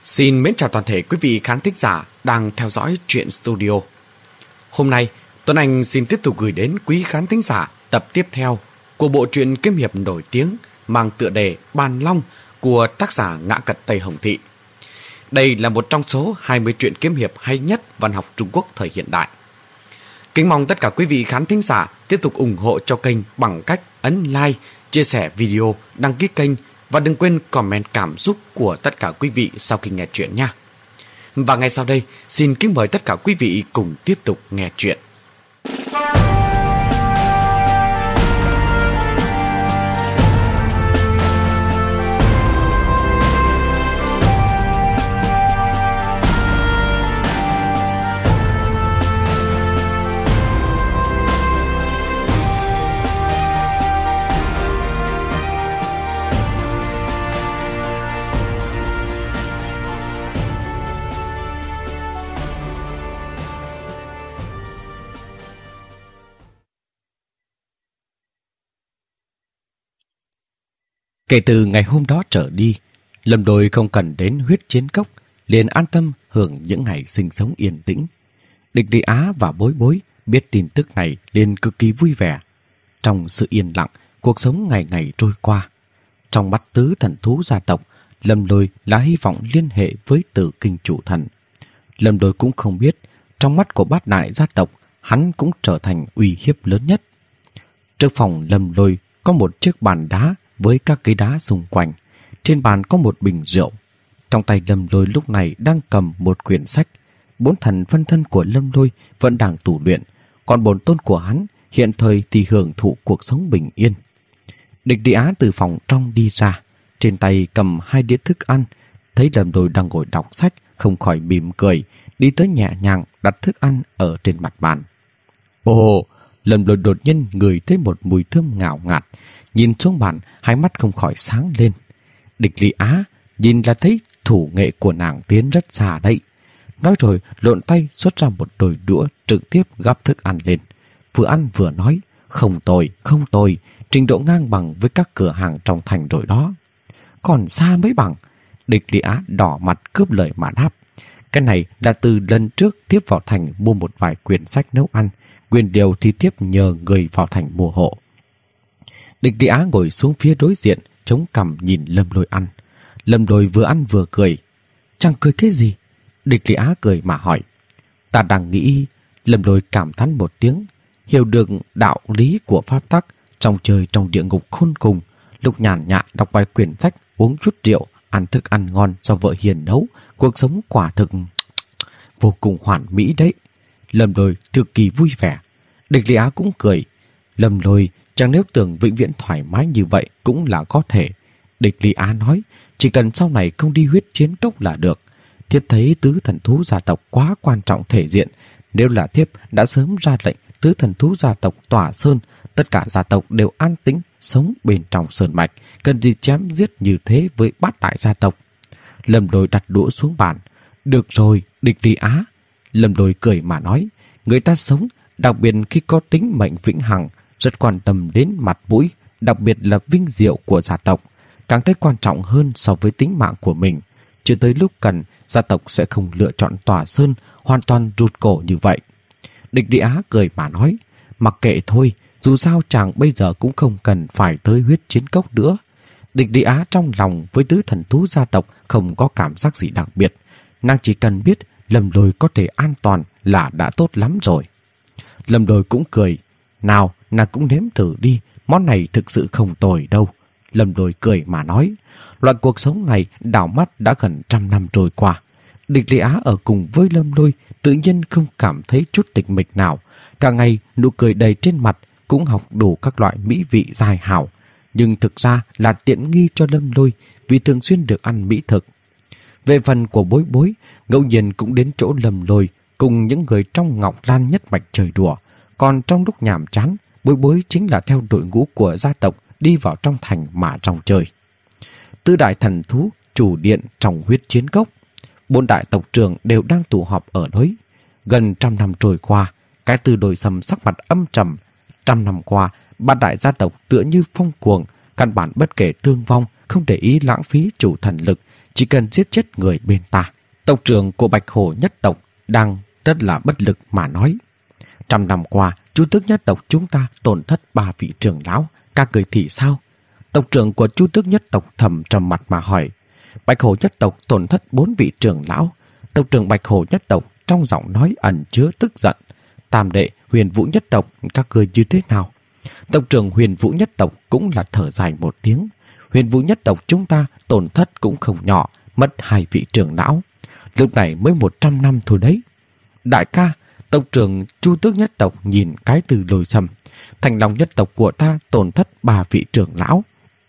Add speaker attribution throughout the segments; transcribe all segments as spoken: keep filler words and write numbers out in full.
Speaker 1: Xin mến chào toàn thể quý vị khán thính giả đang theo dõi Truyện Studio. Hôm nay, Tuấn Anh xin tiếp tục gửi đến quý khán thính giả tập tiếp theo của bộ truyện kiếm hiệp nổi tiếng mang tựa đề Bàn Long của tác giả Ngã Cật Tây Hồng Thị. Đây là một trong số hai mươi truyện kiếm hiệp hay nhất văn học Trung Quốc thời hiện đại. Kính mong tất cả quý vị khán thính giả tiếp tục ủng hộ cho kênh bằng cách ấn like, chia sẻ video, đăng ký kênh và đừng quên comment cảm xúc của tất cả quý vị sau khi nghe chuyện nha. Và ngay sau đây, xin kính mời tất cả quý vị cùng tiếp tục nghe chuyện. Kể từ ngày hôm đó trở đi, Lâm Đôi không cần đến huyết chiến cốc, liền an tâm hưởng những ngày sinh sống yên tĩnh. Địch Lý Á và Bối Bối biết tin tức này liền cực kỳ vui vẻ. Trong sự yên lặng, cuộc sống ngày ngày trôi qua. Trong mắt tứ thần thú gia tộc, Lâm Đôi là hy vọng liên hệ với Tử Kinh chủ thần. Lâm Đôi cũng không biết, trong mắt của bát đại gia tộc, hắn cũng trở thành uy hiếp lớn nhất. Trước phòng Lâm Đôi có một chiếc bàn đá với các cây đá xung quanh. Trên bàn có một bình rượu. Trong tay Lâm Lôi lúc này đang cầm một quyển sách. Bốn thần phân thân của Lâm Lôi vẫn đang tù luyện, còn bổn tôn của hắn hiện thời thì hưởng thụ cuộc sống bình yên. Địch Lý Á từ phòng trong đi ra, trên tay cầm hai đĩa thức ăn. Thấy Lâm Lôi đang ngồi đọc sách, không khỏi mỉm cười, đi tới nhẹ nhàng đặt thức ăn ở trên mặt bàn. Ồ, Lâm Lôi đột nhiên ngửi thấy một mùi thơm ngào ngạt. Nhìn xuống bàn, hai mắt không khỏi sáng lên. Địch Lý Á nhìn là thấy thủ nghệ của nàng tiến rất xa đấy. Nói rồi lộn tay xuất ra một đôi đũa, trực tiếp gắp thức ăn lên. Vừa ăn vừa nói, không tồi, không tồi, trình độ ngang bằng với các cửa hàng trong thành rồi đó. Còn xa mới bằng. Địch Lý Á đỏ mặt cướp lời mà đáp. Cái này là từ lần trước tiếp vào thành mua một vài quyển sách nấu ăn, quyền điều thì tiếp nhờ người vào thành mua hộ. Địch Lý Á ngồi xuống phía đối diện, chống cằm nhìn Lâm Lôi ăn. Lâm Lôi vừa ăn vừa cười. Chẳng cười cái gì? Địch Lý Á cười mà hỏi. Ta đang nghĩ. Lâm Lôi cảm thán một tiếng. Hiểu được đạo lý của pháp tắc, trong trời trong địa ngục khôn cùng. Lúc nhàn nhã đọc vài quyển sách, uống chút rượu, ăn thức ăn ngon do vợ hiền nấu. Cuộc sống quả thực vô cùng hoàn mỹ đấy. Lâm Lôi cực kỳ vui vẻ. Địch Lý Á cũng cười. Lâm Lôi chẳng nếu tưởng vĩnh viễn thoải mái như vậy cũng là có thể. Địch Lý Á nói, chỉ cần sau này không đi huyết chiến cốc là được. Thiếp thấy tứ thần thú gia tộc quá quan trọng thể diện. Nếu là thiếp đã sớm ra lệnh tứ thần thú gia tộc tỏa sơn, tất cả gia tộc đều an tĩnh sống bên trong sơn mạch, cần gì chém giết như thế với bát đại gia tộc. Lâm Lôi đặt đũa xuống bàn. Được rồi, Địch Lý Á. Lâm Lôi cười mà nói, người ta sống, đặc biệt khi có tính mệnh vĩnh hằng, rất quan tâm đến mặt mũi, đặc biệt là vinh diệu của gia tộc, càng thấy quan trọng hơn so với tính mạng của mình. Chưa tới lúc cần, gia tộc sẽ không lựa chọn tỏa sơn, hoàn toàn rụt cổ như vậy. Địch Lý Á cười mà nói, mặc kệ thôi, dù sao chàng bây giờ cũng không cần phải tới huyết chiến cốc nữa. Địch Lý Á trong lòng với tứ thần thú gia tộc không có cảm giác gì đặc biệt. Nàng chỉ cần biết Lâm Lôi có thể an toàn là đã tốt lắm rồi. Lâm Lôi cũng cười. Nào, nàng cũng nếm thử đi, món này thực sự không tồi đâu. Lâm Lôi cười mà nói. Loại cuộc sống này đảo mắt đã gần trăm năm trôi qua. Địch Lý Á ở cùng với Lâm Lôi tự nhiên không cảm thấy chút tịch mịch nào. Cả ngày nụ cười đầy trên mặt, cũng học đủ các loại mỹ vị dai hảo. Nhưng thực ra là tiện nghi cho Lâm Lôi vì thường xuyên được ăn mỹ thực. Về phần của Bối Bối, ngẫu nhiên cũng đến chỗ Lâm Lôi cùng những người trong Ngọc Lan nhất mạch chơi đùa. Còn trong lúc nhàm chán, Bối Bối chính là theo đội ngũ của gia tộc đi vào trong thành mà trong chơi. Tứ đại thần thú chủ điện trong huyết chiến cốc, bốn đại tộc trưởng đều đang tụ họp ở đấy. Gần trăm năm trôi qua, cái từ đồi sầm sắc mặt âm trầm. Trăm năm qua, ba đại gia tộc tựa như phong cuồng, căn bản bất kể thương vong, không để ý lãng phí chủ thần lực, chỉ cần giết chết người bên ta. Tộc trưởng của Bạch Hổ nhất tộc đang rất là bất lực mà nói. Trăm năm qua, Chu Tước nhất tộc chúng ta tổn thất ba vị trưởng lão, các người thì sao? Tộc trưởng của Chu Tước nhất tộc thầm trầm mặt mà hỏi. Bạch Hổ nhất tộc tổn thất bốn vị trưởng lão. Tộc trưởng Bạch Hổ nhất tộc trong giọng nói ẩn chứa tức giận. Tam đệ Huyền Vũ nhất tộc, các người như thế nào? Tộc trưởng Huyền Vũ nhất tộc cũng là thở dài một tiếng. Huyền Vũ nhất tộc chúng ta tổn thất cũng không nhỏ, mất hai vị trưởng lão. Lúc này mới một trăm năm thôi đấy. Đại ca, tộc trưởng Chu Tước nhất tộc nhìn Cái Từ Lôi Sầm. Thành Long nhất tộc của ta tổn thất ba vị trưởng lão.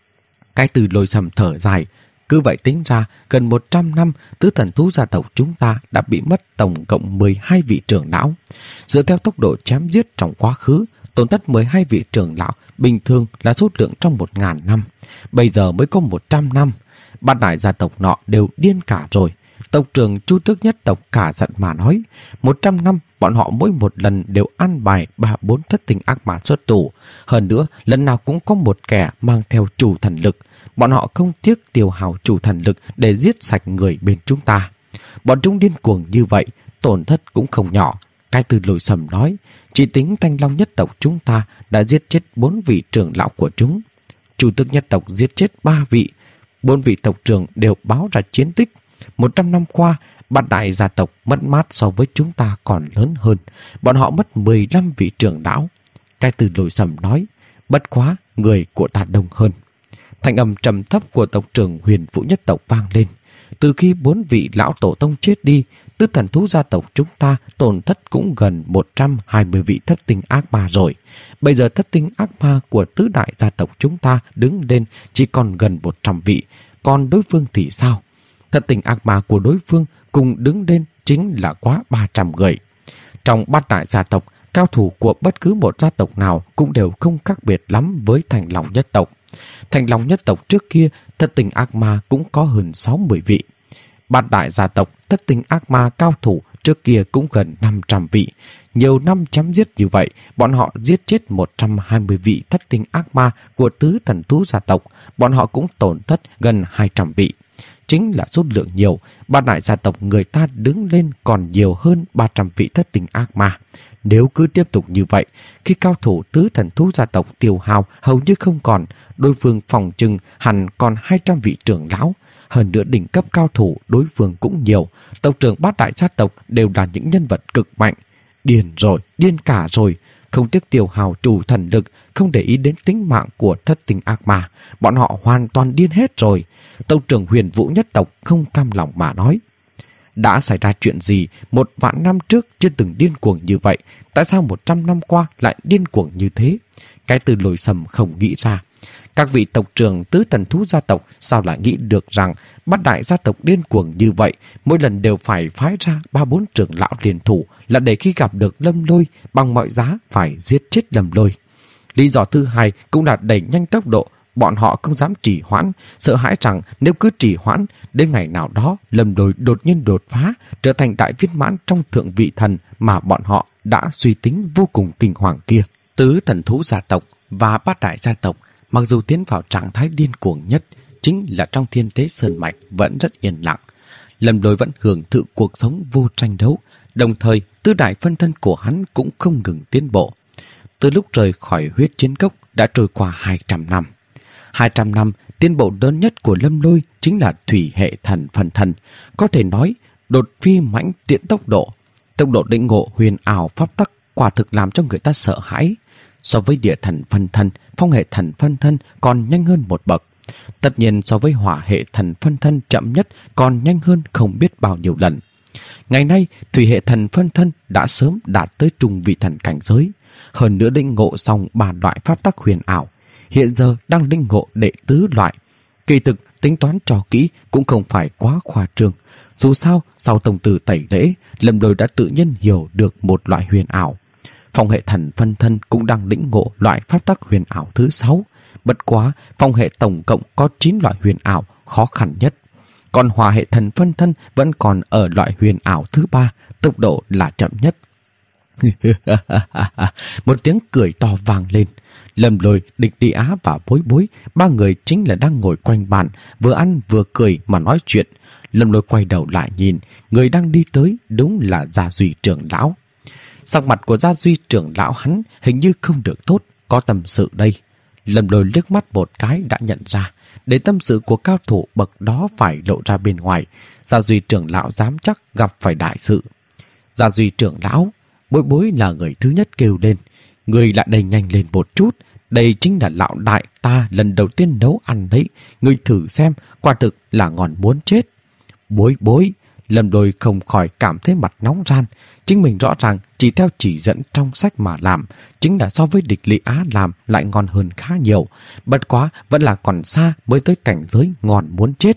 Speaker 1: Cái Từ Lôi Sầm thở dài. Cứ vậy tính ra, gần một trăm năm, tứ thần thú gia tộc chúng ta đã bị mất tổng cộng mười hai vị trưởng lão. Dựa theo tốc độ chém giết trong quá khứ, tổn thất mười hai vị trưởng lão bình thường là số lượng trong một ngàn năm. Bây giờ mới có một trăm năm. Bát đại gia tộc nọ đều điên cả rồi. Tộc trưởng Chu Tước nhất tộc cả giận mà nói. Một trăm năm, bọn họ mỗi một lần đều ăn bài ba bốn thất tình ác ma xuất tù. Hơn nữa, lần nào cũng có một kẻ mang theo chủ thần lực. Bọn họ không tiếc tiêu hao chủ thần lực để giết sạch người bên chúng ta. Bọn chúng điên cuồng như vậy, tổn thất cũng không nhỏ. Cái Từ Lôi Sầm nói, chỉ tính Thanh Long nhất tộc chúng ta đã giết chết bốn vị trưởng lão của chúng. Chu Tước nhất tộc giết chết ba vị. Bốn vị tộc trưởng đều báo ra chiến tích. Một trăm năm qua, bát đại gia tộc mất mát so với chúng ta còn lớn hơn. Bọn họ mất mười lăm vị trưởng lão. Cái Từ Lôi Sầm nói, bất quá người của ta đông hơn. Thanh âm trầm thấp của tộc trưởng Huyền Vũ nhất tộc vang lên. Từ khi bốn vị lão tổ tông chết đi, tứ thần thú gia tộc chúng ta tổn thất cũng gần một trăm hai mươi vị thất tinh ác ma rồi. Bây giờ thất tinh ác ma của tứ đại gia tộc chúng ta đứng lên chỉ còn gần một trăm vị. Còn đối phương thì sao? Thất tinh ác ma của đối phương cùng đứng lên chính là quá ba trăm người. Trong bát đại gia tộc, cao thủ của bất cứ một gia tộc nào cũng đều không khác biệt lắm với Thành Long nhất tộc. Thành Long nhất tộc trước kia, thất tinh ác ma cũng có hơn sáu mươi vị. Bát đại gia tộc, thất tinh ác ma cao thủ trước kia cũng gần năm trăm vị. Nhiều năm chém giết như vậy, bọn họ giết chết một trăm hai mươi vị thất tinh ác ma của tứ thần thú gia tộc. Bọn họ cũng tổn thất gần hai trăm vị. Chính là số lượng nhiều, bát đại gia tộc người ta đứng lên còn nhiều hơn ba trăm vị thất tinh ác ma. Nếu cứ tiếp tục như vậy, khi cao thủ tứ thần thú gia tộc tiêu hao hầu như không còn, đối phương phòng trừng hẳn còn hai trăm vị trưởng lão. Hơn nữa đỉnh cấp cao thủ đối phương cũng nhiều. Tộc trưởng bát đại gia tộc đều là những nhân vật cực mạnh. Điên rồi, điên cả rồi. Không tiếc tiêu hao chủ thần lực, không để ý đến tính mạng của thất tinh ác ma. Bọn họ hoàn toàn điên hết rồi. Tộc trưởng Huyền Vũ nhất tộc không cam lòng mà nói. Đã xảy ra chuyện gì một vạn năm trước chưa từng điên cuồng như vậy? Tại sao một trăm năm qua lại điên cuồng như thế? Cái Từ Lôi Sầm không nghĩ ra. Các vị tộc trưởng tứ thần thú gia tộc sao lại nghĩ được rằng bát đại gia tộc điên cuồng như vậy, mỗi lần đều phải phái ra ba bốn trưởng lão liên thủ là để khi gặp được Lâm Lôi bằng mọi giá phải giết chết Lâm Lôi. Lý do thứ hai cũng là đẩy nhanh tốc độ. Bọn họ không dám trì hoãn, sợ hãi rằng nếu cứ trì hoãn, đến ngày nào đó Lâm Lôi đột nhiên đột phá, trở thành đại viên mãn trong thượng vị thần mà bọn họ đã suy tính vô cùng kinh hoàng kia. Tứ thần thú gia tộc và bát đại gia tộc mặc dù tiến vào trạng thái điên cuồng nhất, chính là trong thiên tế sơn mạch vẫn rất yên lặng. Lâm Lôi vẫn hưởng thụ cuộc sống vô tranh đấu, đồng thời tứ đại phân thân của hắn cũng không ngừng tiến bộ. Từ lúc rời khỏi huyết chiến cốc đã trôi qua hai trăm năm. hai trăm năm, tiến bộ lớn nhất của Lâm Lôi chính là thủy hệ thần phân thân, có thể nói đột phi mãnh tiện tốc độ. Tốc độ lĩnh ngộ huyền ảo pháp tắc quả thực làm cho người ta sợ hãi. So với địa thần phân thân, phong hệ thần phân thân còn nhanh hơn một bậc. Tất nhiên so với hỏa hệ thần phân thân chậm nhất còn nhanh hơn không biết bao nhiêu lần. Ngày nay, thủy hệ thần phân thân đã sớm đạt tới trung vị thần cảnh giới. Hơn nữa lĩnh ngộ xong ba loại pháp tắc huyền ảo. Hiện giờ đang lĩnh ngộ đệ tứ loại. Kỳ thực tính toán cho kỹ cũng không phải quá khoa trương. Dù sao, sau tổng tử tẩy lễ, Lâm Lôi đã tự nhiên hiểu được một loại huyền ảo. Phong hệ thần phân thân cũng đang lĩnh ngộ loại pháp tắc huyền ảo thứ sáu. Bất quá, phong hệ tổng cộng có chín loại huyền ảo khó khăn nhất. Còn hỏa hệ thần phân thân vẫn còn ở loại huyền ảo thứ ba, tốc độ là chậm nhất. Một tiếng cười to vang lên. Lâm Lôi, Địch Đi Á và Bối Bối, ba người chính là đang ngồi quanh bàn, vừa ăn vừa cười mà nói chuyện. Lâm Lôi quay đầu lại nhìn, người đang đi tới đúng là Gia Duy trưởng lão. Sắc mặt của Gia Duy trưởng lão hắn hình như không được tốt, có tâm sự đây. Lâm Lôi liếc mắt một cái đã nhận ra, để tâm sự của cao thủ bậc đó phải lộ ra bên ngoài, Gia Duy trưởng lão dám chắc gặp phải đại sự. Gia Duy trưởng lão, Bối Bối là người thứ nhất kêu lên. Người lại đầy nhanh lên một chút, đây chính là lão đại ta lần đầu tiên nấu ăn đấy, người thử xem, quả thực là ngon muốn chết. Bối Bối, Lâm Lôi không khỏi cảm thấy mặt nóng ran. Chính mình rõ ràng chỉ theo chỉ dẫn trong sách mà làm, chính là so với Địch Lý Á làm lại ngon hơn khá nhiều. Bất quá vẫn là còn xa mới tới cảnh giới ngon muốn chết.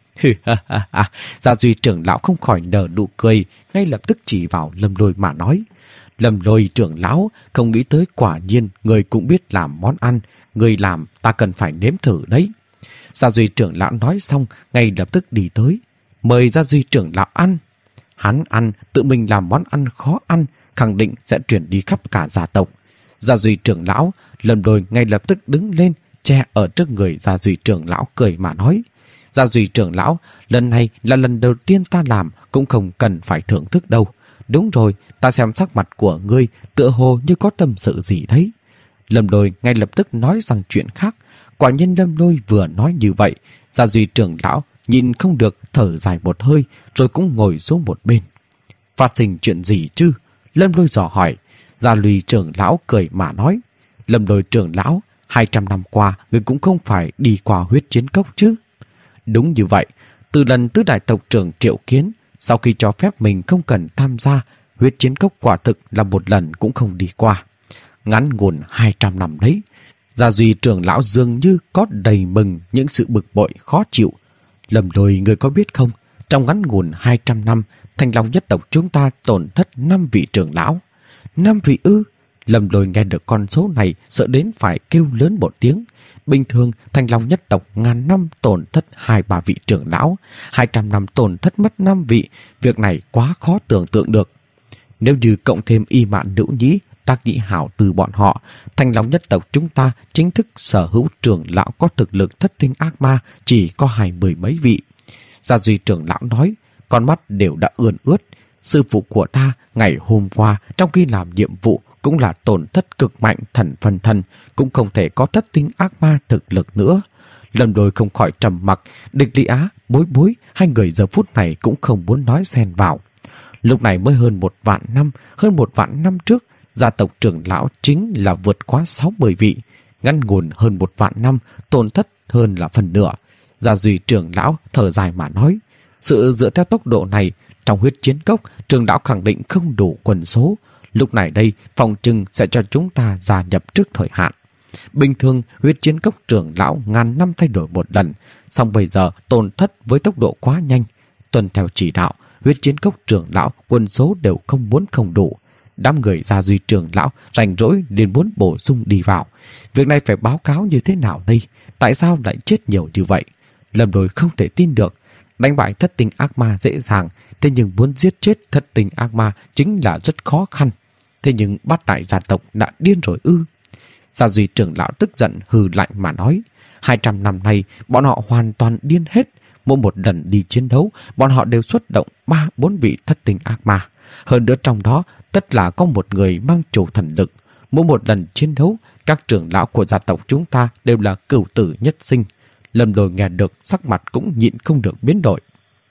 Speaker 1: Gia Duy trưởng lão không khỏi nở nụ cười, ngay lập tức chỉ vào Lâm Lôi mà nói. Lâm Lôi trưởng lão, không nghĩ tới quả nhiên người cũng biết làm món ăn, người làm ta cần phải nếm thử đấy. Gia Duy trưởng lão nói xong, ngay lập tức đi tới, mời Gia Duy trưởng lão ăn. Hắn ăn, tự mình làm món ăn khó ăn, khẳng định sẽ chuyển đi khắp cả gia tộc. Gia Duy trưởng lão, Lâm Lôi ngay lập tức đứng lên, che ở trước người Gia Duy trưởng lão cười mà nói. Gia Duy trưởng lão, lần này là lần đầu tiên ta làm, cũng không cần phải thưởng thức đâu. Đúng rồi, ta xem sắc mặt của ngươi tựa hồ như có tâm sự gì đấy. Lâm Lôi ngay lập tức nói rằng chuyện khác. Quả nhiên Lâm Lôi vừa nói như vậy, Gia Duy trưởng lão nhìn không được thở dài một hơi, rồi cũng ngồi xuống một bên. Phát sinh chuyện gì chứ? Lâm Lôi dò hỏi. Gia Duy trưởng lão cười mà nói. Lâm Lôi trưởng lão, hai trăm năm qua người cũng không phải đi qua huyết chiến cốc chứ? Đúng như vậy, từ lần tứ đại tộc trưởng triệu kiến, sau khi cho phép mình không cần tham gia, huyết chiến cốc quả thực là một lần cũng không đi qua. Ngắn ngủn hai trăm năm đấy. Gia Duy trưởng lão dường như có đầy mừng những sự bực bội khó chịu. Lâm Lôi, người có biết không, trong ngắn ngủn hai trăm năm, Thanh Long nhất tộc chúng ta tổn thất năm vị trưởng lão. Năm vị ư? Lâm Lôi nghe được con số này sợ đến phải kêu lớn một tiếng. Bình thường Thanh Long nhất tộc ngàn năm tổn thất hai ba vị trưởng lão, hai trăm năm tổn thất mất năm vị, việc này quá khó tưởng tượng được. Nếu như cộng thêm Y Mạn Nữ Nhĩ, Tác Nhĩ Hảo từ bọn họ, Thanh Long nhất tộc chúng ta chính thức sở hữu trưởng lão có thực lực thất tinh ác ma chỉ có hai mười mấy vị. Gia Duy trưởng lão nói, con mắt đều đã ươn ướt. Sư phụ của ta ngày hôm qua trong khi làm nhiệm vụ cũng là tổn thất cực mạnh thần phân thân, cũng không thể có thất tinh ác ma thực lực nữa. Lâm Lôi không khỏi trầm mặc, Địch Lý Á, Bối Bối, hai người giờ phút này cũng không muốn nói xen vào. Lúc này mới hơn một vạn năm, hơn một vạn năm trước, gia tộc trưởng lão chính là vượt quá sáu mươi vị, ngăn ngủn hơn một vạn năm, tổn thất hơn là phần nửa. Gia Duy trưởng lão thở dài mà nói, sự dựa theo tốc độ này, trong huyết chiến cốc, trưởng lão khẳng định không đủ quân số. Lúc này đây, phòng trừng sẽ cho chúng ta gia nhập trước thời hạn. Bình thường, huyết chiến cốc trưởng lão ngàn năm thay đổi một lần, song bây giờ tổn thất với tốc độ quá nhanh. Tuân theo chỉ đạo, huyết chiến cốc trưởng lão quân số đều không muốn không đủ. Đám người Gia Duy trưởng lão rảnh rỗi liền muốn bổ sung đi vào. Việc này phải báo cáo như thế nào đây? Tại sao lại chết nhiều như vậy? Lâm Lôi không thể tin được. Đánh bại thất tinh ác ma dễ dàng, thế nhưng muốn giết chết thất tinh ác ma chính là rất khó khăn. Thế nhưng bát đại gia tộc đã điên rồi ư? Gia Duy trưởng lão tức giận hừ lạnh mà nói, hai trăm năm nay bọn họ hoàn toàn điên hết. Mỗi một lần đi chiến đấu, bọn họ đều xuất động ba bốn vị thất tinh ác ma. Hơn nữa trong đó, tất là có một người mang chủ thần lực. Mỗi một lần chiến đấu, các trưởng lão của gia tộc chúng ta đều là cửu tử nhất sinh. Lâm Lôi nghe được, sắc mặt cũng nhịn không được biến đổi.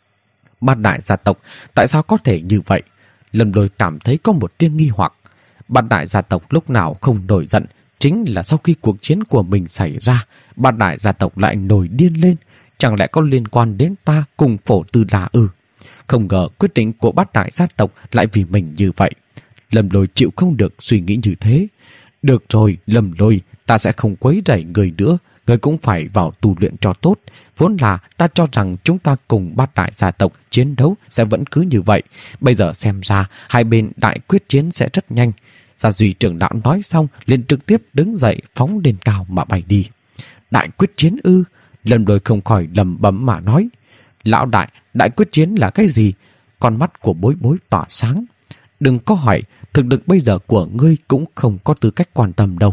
Speaker 1: Bát đại gia tộc, tại sao có thể như vậy? Lâm Lôi cảm thấy có một tia nghi hoặc. Bát đại gia tộc lúc nào không nổi giận, chính là sau khi cuộc chiến của mình xảy ra, bát đại gia tộc lại nổi điên lên. Chẳng lẽ có liên quan đến ta cùng Phổ Tư La ư? Không ngờ quyết định của bát đại gia tộc lại vì mình như vậy. Lâm Lôi chịu không được suy nghĩ như thế. Được rồi, Lâm Lôi, ta sẽ không quấy rầy người nữa. Người cũng phải vào tu luyện cho tốt. Vốn là ta cho rằng chúng ta cùng bát đại gia tộc chiến đấu sẽ vẫn cứ như vậy. Bây giờ xem ra hai bên đại quyết chiến sẽ rất nhanh. Gia Duy trưởng lão nói xong liền trực tiếp đứng dậy phóng lên cao mà bay đi. Đại quyết chiến ư? Lâm Lôi không khỏi lẩm bẩm mà nói. Lão đại, đại quyết chiến là cái gì? Con mắt của Bối Bối tỏa sáng. Đừng có hỏi, thực lực bây giờ của ngươi cũng không có tư cách quan tâm đâu.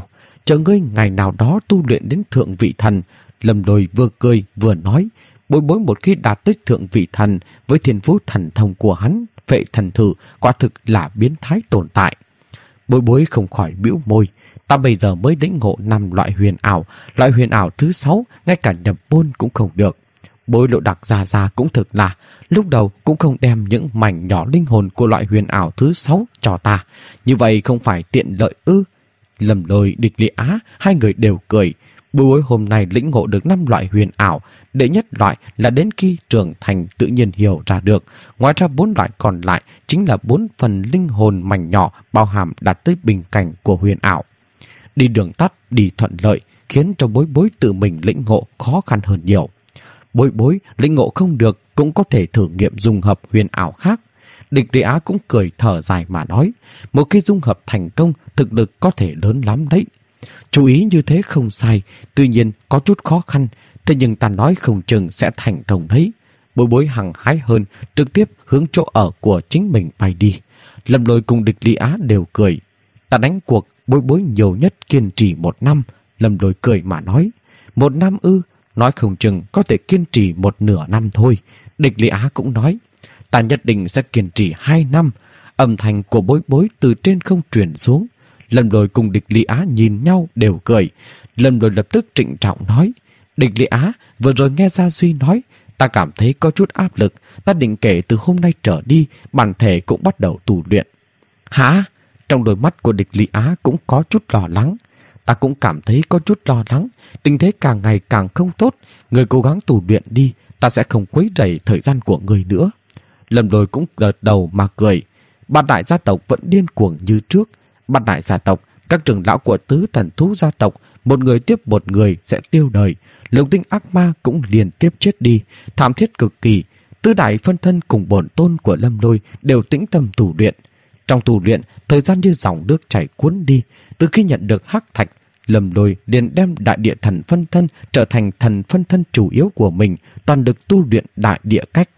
Speaker 1: chờ ngươi ngày nào đó tu luyện đến thượng vị thần. Lâm Lôi vừa cười vừa nói, Bối Bối một khi đạt tới thượng vị thần với thiên phú thần thông của hắn, Phệ Thần Thử quả thực là biến thái tồn tại. Bối Bối không khỏi bĩu môi, ta bây giờ mới lĩnh ngộ năm loại huyền ảo, loại huyền ảo thứ sáu ngay cả nhập môn cũng không được. Bối Lộ Đặc già già cũng thực là lúc đầu cũng không đem những mảnh nhỏ linh hồn của loại huyền ảo thứ sáu cho ta, như vậy không phải tiện lợi ư? Lâm Lôi, Địch Lị Á hai người đều cười. Bối Bối hôm nay lĩnh ngộ được năm loại huyền ảo, đệ nhất loại là đến khi trưởng thành tự nhiên hiểu ra được. Ngoài ra bốn loại còn lại chính là bốn phần linh hồn mảnh nhỏ bao hàm đạt tới bình cảnh của huyền ảo. Đi đường tắt, đi thuận lợi, khiến cho Bối Bối tự mình lĩnh ngộ khó khăn hơn nhiều. Bối Bối lĩnh ngộ không được cũng có thể thử nghiệm dung hợp huyền ảo khác. Địch Lị Á cũng cười thở dài mà nói, một khi dung hợp thành công, thực lực có thể lớn lắm đấy. Chú ý như thế không sai, tuy nhiên có chút khó khăn, thế nhưng ta nói không chừng sẽ thành công đấy. Bối Bối hăng hái hơn, trực tiếp hướng chỗ ở của chính mình bay đi. Lâm Lôi cùng Địch Lị Á đều cười. Ta đánh cuộc Bối Bối nhiều nhất kiên trì một năm. Lâm Lôi cười mà nói, một năm ư? Nói không chừng có thể kiên trì một nửa năm thôi. Địch Lị Á cũng nói, ta nhất định sẽ kiên trì hai năm. Âm thanh của Bối Bối từ trên không truyền xuống. Lâm Lôi cùng Địch Lị Á nhìn nhau đều cười. Lâm Lôi lập tức trịnh trọng nói, Địch Lị Á, vừa rồi nghe Gia Duy nói, ta cảm thấy có chút áp lực. Ta định kể từ hôm nay trở đi, bản thể cũng bắt đầu tu luyện. Hả? Trong đôi mắt của Địch Lị Á cũng có chút lo lắng. Ta cũng cảm thấy có chút lo lắng. Tình thế càng ngày càng không tốt. Người cố gắng tu luyện đi, ta sẽ không quấy rầy thời gian của người nữa. Lâm Lôi cũng gật đầu mà cười. Bát đại gia tộc vẫn điên cuồng như trước. Bát đại gia tộc, các trưởng lão của tứ thần thú gia tộc, một người tiếp một người sẽ tiêu đời. Lục tinh ác ma cũng liền tiếp chết đi, thảm thiết cực kỳ. Tứ đại phân thân cùng bổn tôn của Lâm Lôi đều tĩnh tâm tu luyện. Trong tu luyện, thời gian như dòng nước chảy cuốn đi. Từ khi nhận được hắc thạch, Lâm Lôi liền đem đại địa thần phân thân trở thành thần phân thân chủ yếu của mình, toàn được tu luyện đại địa cách.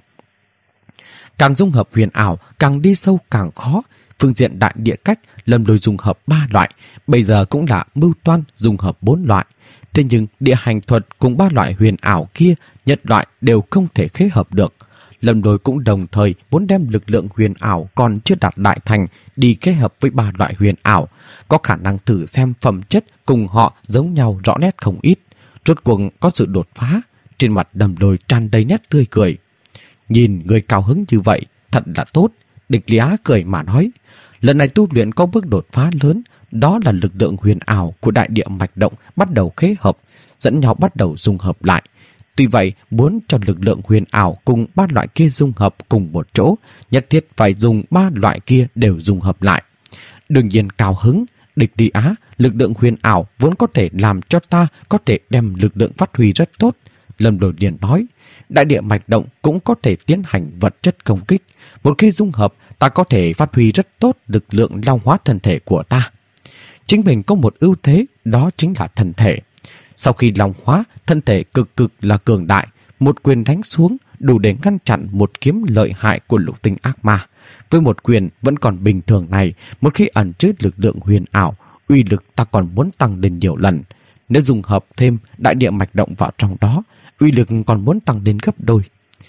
Speaker 1: Càng dung hợp huyền ảo, càng đi sâu càng khó. Phương diện đại địa cách, Lâm Lôi dung hợp ba loại, bây giờ cũng là mưu toan dung hợp bốn loại. Thế nhưng địa hành thuật cùng ba loại huyền ảo kia, nhất loại đều không thể khế hợp được. Lâm Lôi cũng đồng thời muốn đem lực lượng huyền ảo còn chưa đạt đại thành đi kết hợp với ba loại huyền ảo, có khả năng thử xem phẩm chất cùng họ giống nhau rõ nét không ít. Rốt cuộc có sự đột phá, trên mặt Lâm Lôi tràn đầy nét tươi cười. Nhìn người cao hứng như vậy, thật là tốt. Địch Lị Á cười mà nói, lần này tu luyện có bước đột phá lớn, đó là lực lượng huyền ảo của đại địa mạch động bắt đầu khế hợp, dẫn nhau bắt đầu dung hợp lại. Tuy vậy, muốn cho lực lượng huyền ảo cùng ba loại kia dung hợp cùng một chỗ, nhất thiết phải dùng ba loại kia đều dung hợp lại. Đương nhiên cao hứng, Địch Lị Á, lực lượng huyền ảo vốn có thể làm cho ta có thể đem lực lượng phát huy rất tốt. Lâm Lôi liền nói, đại địa mạch động cũng có thể tiến hành vật chất công kích. Một khi dung hợp, ta có thể phát huy rất tốt lực lượng long hóa thân thể của ta. Chính mình có một ưu thế, đó chính là thân thể. Sau khi long hóa, thân thể cực cực là cường đại. Một quyền đánh xuống đủ để ngăn chặn một kiếm lợi hại của lục tinh ác ma. Với một quyền vẫn còn bình thường này, một khi ẩn chứa lực lượng huyền ảo, uy lực ta còn muốn tăng lên nhiều lần. Nếu dùng hợp thêm đại địa mạch động vào trong đó, uy lực còn muốn tăng lên gấp đôi.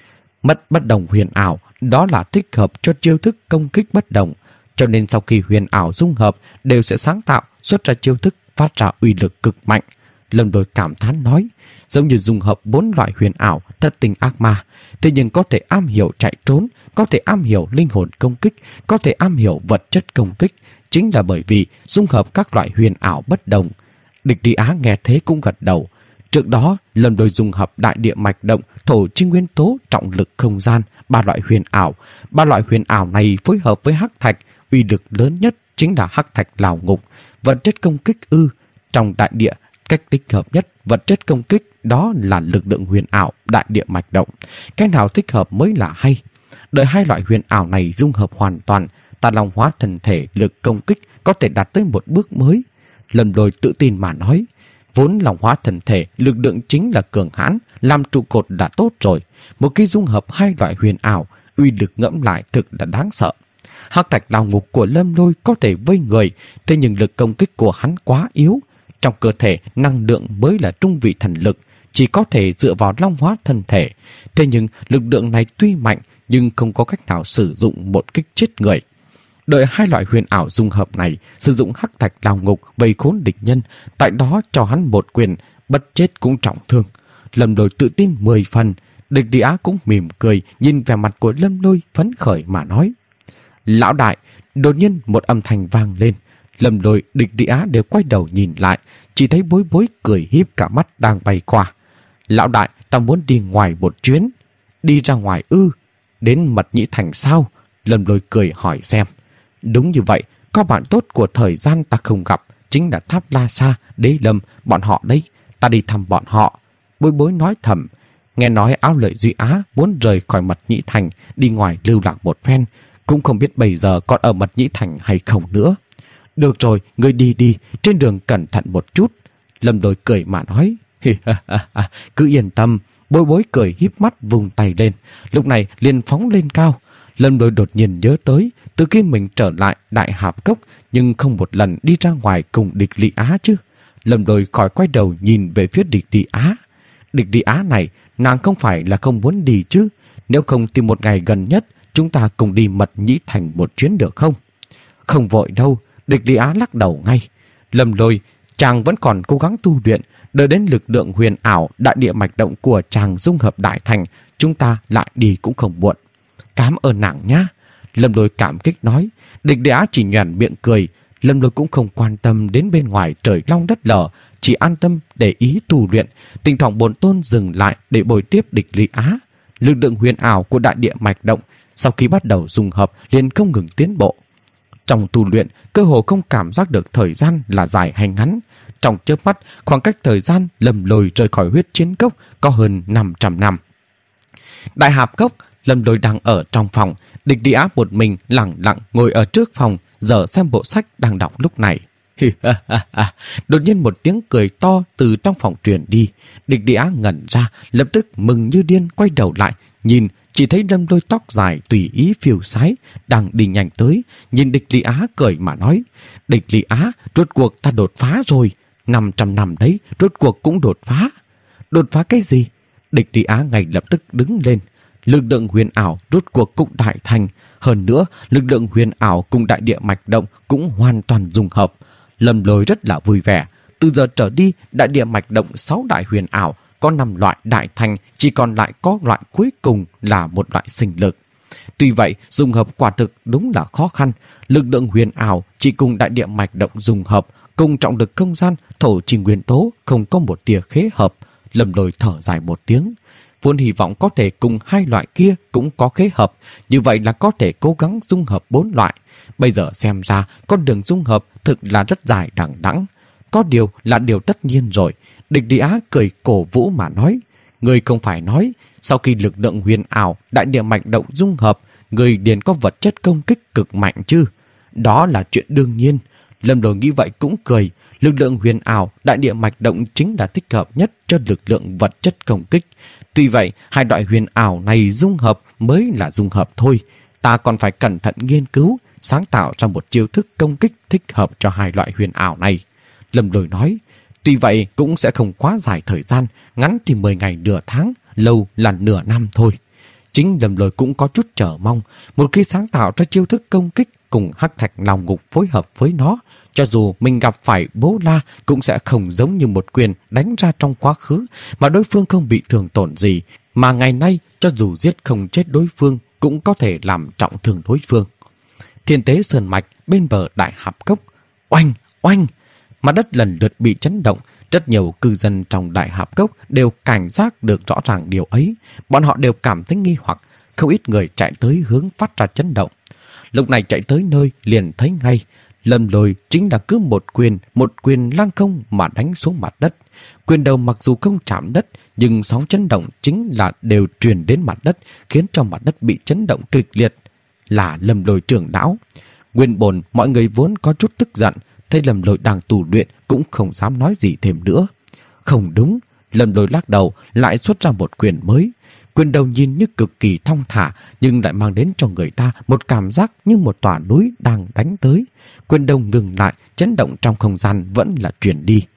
Speaker 1: Mất bất đồng huyền ảo, đó là thích hợp cho chiêu thức công kích bất đồng. Cho nên sau khi huyền ảo dung hợp, đều sẽ sáng tạo xuất ra chiêu thức phát ra uy lực cực mạnh. Lâm Lôi cảm thán nói, giống như dung hợp bốn loại huyền ảo thất tinh ác ma, thế nhưng có thể am hiểu chạy trốn, có thể am hiểu linh hồn công kích, có thể am hiểu vật chất công kích, chính là bởi vì dung hợp các loại huyền ảo bất đồng. Địch Lị Á nghe thế cũng gật đầu. Trước đó, Lâm Lôi dung hợp đại địa mạch động, thổ chi nguyên tố, trọng lực không gian, ba loại huyền ảo. Ba loại huyền ảo này phối hợp với hắc thạch, uy lực lớn nhất chính là hắc thạch lào ngục. Vật chất công kích ư, trong đại địa, cách thích hợp nhất vật chất công kích đó là lực lượng huyền ảo đại địa mạch động. Cái nào thích hợp mới là hay. Đợi hai loại huyền ảo này dung hợp hoàn toàn, ta long hóa thân thể lực công kích có thể đạt tới một bước mới. Lâm Lôi tự tin mà nói, vốn long hóa thân thể lực lượng chính là cường hãn, làm trụ cột đã tốt rồi. Một khi dung hợp hai loại huyền ảo, uy lực ngẫm lại thực là đáng sợ. Hắc thạch lao ngục của Lâm Lôi có thể vây người, thế nhưng lực công kích của hắn quá yếu. Trong cơ thể, năng lượng mới là trung vị thần lực, chỉ có thể dựa vào long hóa thân thể. Thế nhưng lực lượng này tuy mạnh nhưng không có cách nào sử dụng một kích chết người. Đợi hai loại huyền ảo dung hợp này sử dụng hắc thạch lao ngục vây khốn địch nhân, tại đó cho hắn một quyền, bất chết cũng trọng thương. Lâm Lôi tự tin mười phần. Địch Đi Á cũng mỉm cười nhìn vẻ mặt của Lâm Lôi phấn khởi mà nói: Lão đại! Đột nhiên một âm thanh vang lên. Lâm Lôi, Địch Đi Á đều quay đầu nhìn lại, chỉ thấy Bối Bối cười híp cả mắt đang bay qua. Lão đại, ta muốn đi ngoài một chuyến. Đi ra ngoài ư? Đến Mật Nhĩ Thành sao? Lâm Lôi cười hỏi xem. Đúng như vậy, có bạn tốt của thời gian ta không gặp, chính là Tháp La Sa, Đế Lâm, bọn họ đấy. Ta đi thăm bọn họ. Bối Bối nói thầm. Nghe nói Áo Lợi Duy Á muốn rời khỏi Mật Nhĩ Thành, đi ngoài lưu lạc một phen, cũng không biết bây giờ còn ở Mật Nhĩ Thành hay không nữa. Được rồi, ngươi đi đi, trên đường cẩn thận một chút. Lâm Lôi cười mà nói. Cứ yên tâm. Bối Bối cười híp mắt vùng tay lên, lúc này liền phóng lên cao. Lâm Lôi đột nhiên nhớ tới, từ khi mình trở lại Đại Hạp Cốc nhưng không một lần đi ra ngoài cùng Địch Đi Á chứ. Lâm Lôi khỏi quay đầu nhìn về phía Địch Đi Á. Địch Đi Á này, nàng không phải là không muốn đi chứ? Nếu không thì một ngày gần nhất chúng ta cùng đi Mật Nhĩ Thành một chuyến được không? Không vội đâu. Địch Đi Á lắc đầu ngay. Lâm Lôi, chàng vẫn còn cố gắng tu luyện, đợi đến lực lượng huyền ảo đại địa mạch động của chàng dung hợp đại thành, chúng ta lại đi cũng không muộn. Cảm ơn nàng nhá. Lâm Lôi cảm kích nói. Địch Đi Á chỉ nhoẻn miệng cười. Lâm Lôi cũng không quan tâm đến bên ngoài trời long đất lở, chỉ an tâm để ý tu luyện. Thỉnh thoảng bổn tôn dừng lại để bồi tiếp Địch Đi Á. Lực lượng huyền ảo của đại địa mạch động sau khi bắt đầu dung hợp liền không ngừng tiến bộ. Trong tu luyện, cơ hồ không cảm giác được thời gian là dài hay ngắn. Trong chớp mắt, khoảng cách thời gian Lâm Lôi rời khỏi huyết chiến cốc có hơn năm trăm năm. Đại Hạp Cốc, Lâm Lôi đang ở trong phòng. Địch Đi Á một mình lặng lặng ngồi ở trước phòng, giờ xem bộ sách đang đọc lúc này. Đột nhiên một tiếng cười to từ trong phòng truyền đi. Địch Đi Á ngẩn ra, lập tức mừng như điên quay đầu lại, nhìn chỉ thấy Lâm Lôi tóc dài tùy ý phiêu sái đang đi nhanh tới, nhìn Địch Đi Á cười mà nói: Địch Đi Á, rốt cuộc ta đột phá rồi. năm trăm năm đấy, rốt cuộc cũng đột phá. Đột phá cái gì? Địch Đi Á ngay lập tức đứng lên. Lực lượng huyền ảo rốt cuộc cũng đại thành. Hơn nữa, lực lượng huyền ảo cùng đại địa mạch động cũng hoàn toàn dung hợp. Lâm Lôi rất là vui vẻ. Từ giờ trở đi, đại địa mạch động sáu đại huyền ảo có năm loại đại thành, chỉ còn lại có loại cuối cùng là một loại sinh lực. Tuy vậy, dung hợp quả thực đúng là khó khăn. Lực lượng huyền ảo chỉ cùng đại địa mạch động dung hợp, cùng trọng lực không gian, thổ chi nguyên tố không có một tia khế hợp. Lâm Lôi thở dài một tiếng. Vốn hy vọng có thể cùng hai loại kia cũng có khế hợp, như vậy là có thể cố gắng dung hợp bốn loại. Bây giờ xem ra con đường dung hợp thực là rất dài đằng đẵng. Có điều là điều tất nhiên rồi. Địch Đi Á cười cổ vũ mà nói. Người không phải nói, sau khi lực lượng huyền ảo đại địa mạch động dung hợp, người liền có vật chất công kích cực mạnh chứ? Đó là chuyện đương nhiên. Lâm Lôi nghĩ vậy cũng cười. Lực lượng huyền ảo đại địa mạch động chính là thích hợp nhất cho lực lượng vật chất công kích. Tuy vậy, hai loại huyền ảo này dung hợp mới là dung hợp thôi. Ta còn phải cẩn thận nghiên cứu, sáng tạo ra một chiêu thức công kích thích hợp cho hai loại huyền ảo này. Lâm Lôi nói. Tuy vậy cũng sẽ không quá dài thời gian, ngắn thì mười ngày nửa tháng, lâu là nửa năm thôi. Chính Lâm Lôi cũng có chút chờ mong, một khi sáng tạo ra chiêu thức công kích cùng hắc thạch lòng ngục phối hợp với nó, cho dù mình gặp phải Bố La cũng sẽ không giống như một quyền đánh ra trong quá khứ mà đối phương không bị thương tổn gì, mà ngày nay cho dù giết không chết đối phương cũng có thể làm trọng thương đối phương. Thiên Tế Sơn Mạch bên bờ Đại Hạp Cốc, oanh, oanh, mặt đất lần lượt bị chấn động. Rất nhiều cư dân trong Đại Hạp Cốc đều cảnh giác được rõ ràng điều ấy. Bọn họ đều cảm thấy nghi hoặc, không ít người chạy tới hướng phát ra chấn động. Lúc này chạy tới nơi liền thấy ngay, Lâm Lôi chính là cứ một quyền, một quyền lăng không mà đánh xuống mặt đất. Quyền đầu mặc dù không chạm đất, nhưng sóng chấn động chính là đều truyền đến mặt đất, khiến cho mặt đất bị chấn động kịch liệt. Là Lâm Lôi trưởng lão. Nguyên bồn mọi người vốn có chút tức giận, thấy Lâm Lôi đang tù luyện cũng không dám nói gì thêm nữa. Không đúng, Lâm Lôi lắc đầu lại xuất ra một quyền mới. Quyền đầu nhìn như cực kỳ thong thả, nhưng lại mang đến cho người ta một cảm giác như một tòa núi đang đánh tới. Quyền đầu ngừng lại, chấn động trong không gian vẫn là truyền đi.